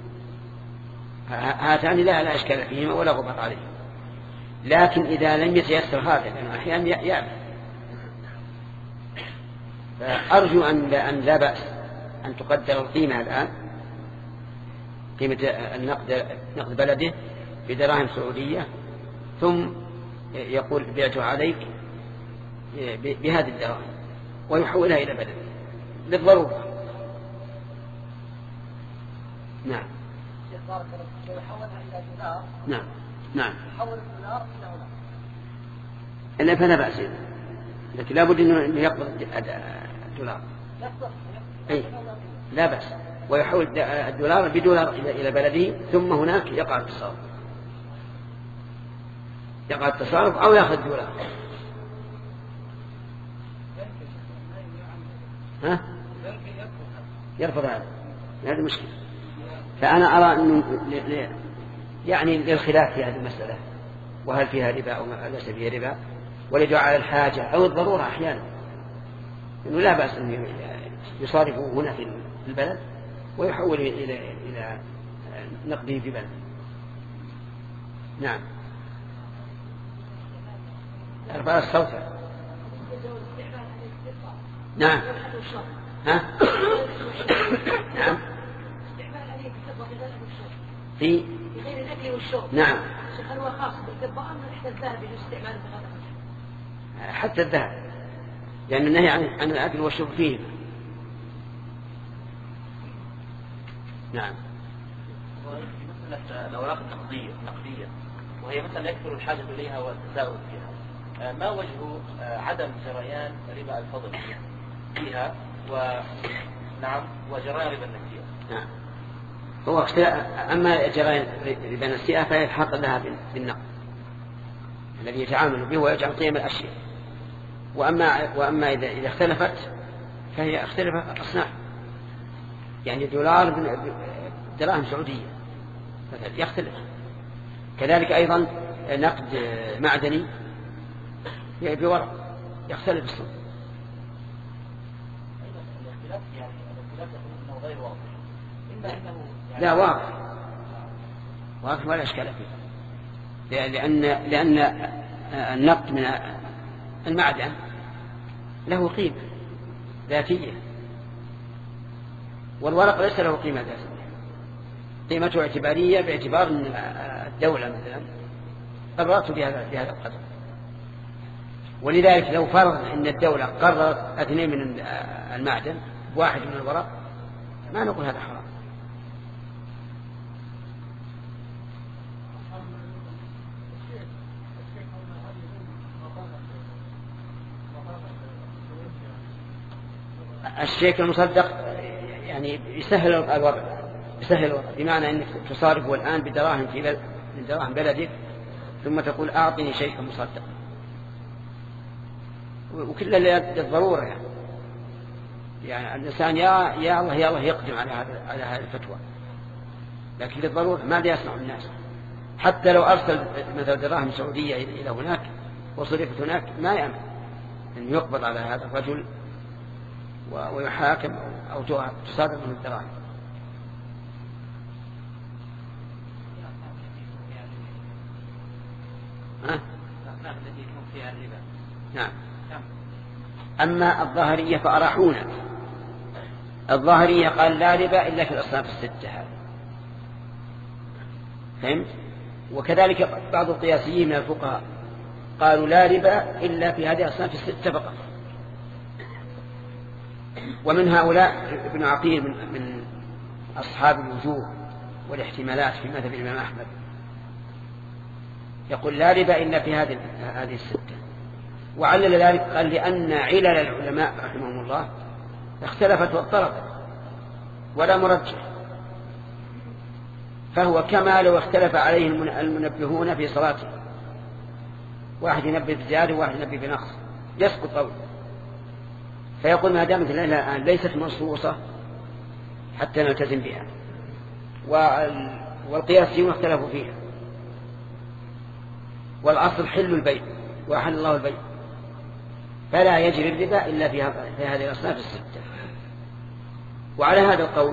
هاتان لا لا إشكال فيهما ولا غبار عليه. لكن إذا لم يتيسر هذا لأنه أحيانا يأبى، فأرجو أن أن لا بأس أن تقدر القيمة الآن قيمة النقد نقد بلده بدراهم سعودية ثم يقول بعته عليك بهذه الدراهم ويحولها إلى بلده للضرورة. نعم نعم نعم إلا فلا بأس، لكن لابد أنه يقبض الدولار. أي لا بأس، ويحول الدولار بدولار إلى بلده ثم هناك يقع التصرف يقع التصرف أو يأخذ دولار. ها؟ يرفض هذا، هذه مشكلة. فأنا أرى أنه يعني للخلاف في هذه المسألة وهل فيها ربا أو ليس فيها ربا، وليدعو على الحاجة أو الضرورة أحيانا، إنه لا بأس أن يصارفه هنا في البلد ويحول إلى إلى نقده في بلد. نعم. أربعة الصوت. نعم. ها؟ نعم. في غير الأكل والشرب. نعم. هل هو خاص بالفضة أم حتى الذهب للاستعمال بهذا؟ حتى الذهب، لأن النهي عن عن الأكل والشرب فيه. نعم. مسألة الأوراق النقدية النقدية وهي مثلا يكثر الحاجة إليها والتساؤل فيها، ما وجه عدم جريان ربا الفضل فيها ونعم وجريان ربا النسيئة؟ نعم. هو أما جريان ربا النسيئة فيلحق لها بالنقد الذي يتعامل به ويجعل قيم الأشياء، وأما وأما إذا إذا اختلفت فهي اختلفت أصناف، يعني دولار دراهم سعودية مثلا يختلف. كذلك أيضا نقد معدني بورق يختلف الصنف. لا واضح واضح ولا إشكال فيه، لأن لأن النقد من المعدن له قيمة ذاتية، والورق ليس له قيمة ذاتية، قيمته اعتبارية باعتبار أن الدولة مثلا قررت بهذا القدر. ولذلك لو فرض أن الدولة قررت اثنين من المعدن واحد من الورق ما نقول هذا حرام. الشيك المصدق يعني يسهل الوضع، يسهل الوضع بمعنى أنك تصارفه الآن بدراهم في بلد من دراهم بلدك ثم تقول أعطني شيكا مصدق، وكل للضرورة يعني. يعني الإنسان يا يا الله يا الله يقدم على هذا على هذه الفتوى، لكن للضرورة ماذا يصنع الناس؟ حتى لو أرسل مثلا دراهم سعودية إلى هناك وصرفت هناك ما يأمن أن يقبض على هذا الرجل ويحاكم أو تصادر من الدراهم. ها؟ نعم. أما الظاهرية فأراحونا، الظاهرية قال لا ربا إلا في الأصناف الستة هذه، فهمت؟ وكذلك بعض القياسيين من الفقهاء قالوا لا ربا إلا في هذه الأصناف الستة فقط. ومن هؤلاء ابن عقيل من, من أصحاب الوجوه والاحتمالات في مذهب الإمام أحمد يقول لا ربا إلا في هذه هذه الستة، وعلل ذلك قال لأن علل العلماء رحمهم الله اختلفت واضطربت ولا مرجح، فهو كما لو اختلف عليه المنبهون في صلاته، واحد ينبه بزيادة وواحد ينبه بنقص يسقط قوله، فيقول ما دامت الليلة الآن ليست منصوصة حتى نلتزم بها، والقياسيون اختلفوا فيها، والأصل حل البيع وأحل الله البيع، فلا يجري الربا إلا في هذه الأصناف الستة. وعلى هذا القول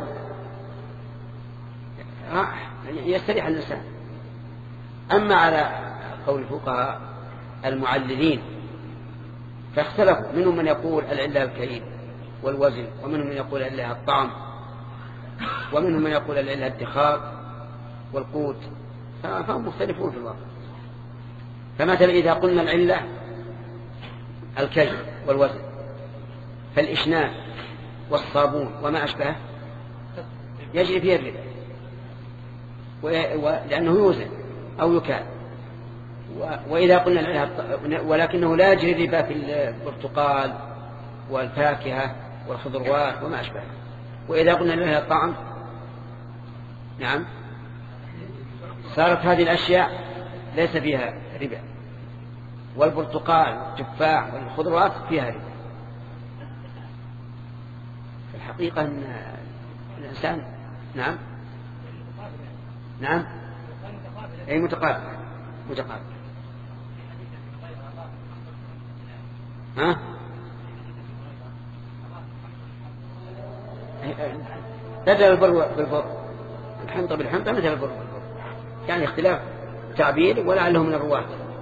يستريح الإنسان. أما على قول الفقهاء المعللين فاختلفوا، منهم من يقول العلة الكيل والوزن، ومنهم من يقول العلة الطعم، ومنهم من يقول العلة الادخار والقوت، فهم مختلفون في الواقع. فمثلا إذا قلنا العلة الكيل والوزن فالإشنان والصابون وما أشبه يجري فيه الربا، لأنه يوزن أو يكال. وإذا قلنا العلة ولكنه لا يجري الربا في البرتقال والفاكهة والخضروات وما أشبه. وإذا قلنا العلة الطعم نعم صارت هذه الأشياء ليس فيها ربا، والبرتقال والتفاح والخضروات فيها ربا. في الحقيقة أن الإنسان نعم نعم أي متقابل متقابل ها؟ بدل البر بالبر، الحنطة بالحنطة مثل البر بالبر، يعني اختلاف تعبير ولعله من الرواة.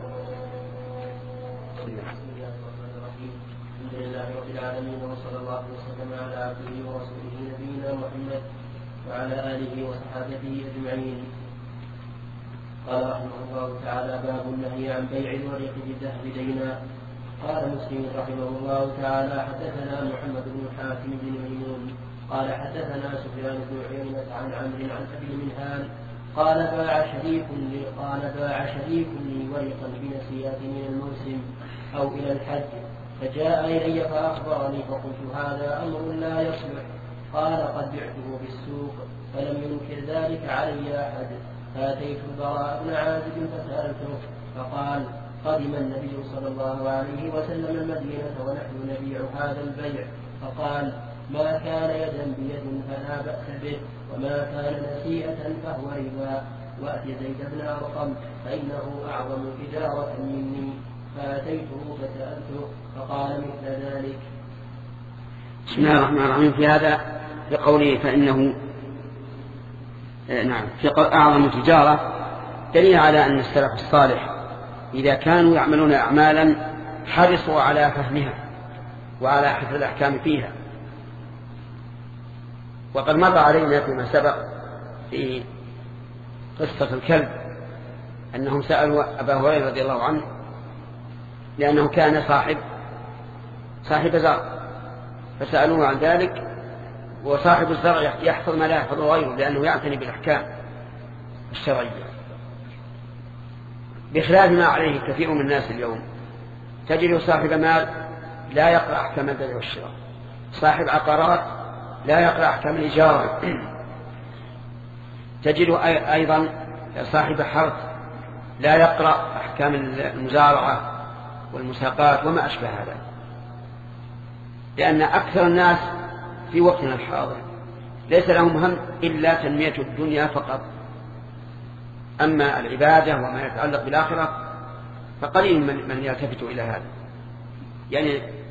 الحمد لله رب العالمين، وصلى الله وسلم على عبده ورسوله نبينا محمد وعلى آله وصحابته أجمعين. قال رحمه الله تعالى: باب النهي عن بيع الورق بالذهب دينا. قال مسلم رحمه الله تعالى: حدثنا محمد بن حاتم بن ميمون قال حدثنا سفيان بن عيينة عن عمرو عن أبي المنهال قال باع شريك لي قال باع شريك لي ورقا بنسيئة من الموسم أو إلى الحج، فجاء إلي فأخبرني، فقلت: هذا أمر لا يصلح. قال: قد بعته بالسوق، فلم ينكر ذلك علي أحد. فأتيت البراء بن عازب فسألته، فقال: قدم النبي صلى الله عليه وسلم المدينة ونحن نبيع هذا البيع، فقال: ما كان يدا بيد فلا بأس به، وما كان نسيئة فهو ربا. وأتي زيد بن أرقم فإنه أعظم تجارة مني، فأتيته فسألته فقال مثل ذلك. بسم الله الرحمن الرحيم. في هذا بقوله فإنه نعم في أعظم تجارة دليل على أن السلف الصالح إذا كانوا يعملون أعمالا حرصوا على فهمها وعلى حفظ الأحكام فيها. وقد مر علينا فيما سبق في قصة الكلب أنهم سألوا أبا هريرة رضي الله عنه لأنه كان صاحب صاحب زرع، فسألوه عن ذلك، وصاحب الزرع يحفظ ما لا يحفظ غيره لأنه يعتني بالأحكام الشرعية، بخلاف ما عليه كثير من الناس اليوم. تجد صاحب مال لا يقرأ أحكام البيع والشراء، صاحب عقارات لا يقرأ أحكام الإجارة، تجد أيضا صاحب حرث لا يقرأ أحكام المزارعة والمساقات وما أشبه هذا، لأن أكثر الناس في وقتنا الحاضر ليس لهم هم إلا تنمية الدنيا فقط، أما العبادة وما يتعلق بالآخرة فقليل من يلتفت إلى هذا. يعني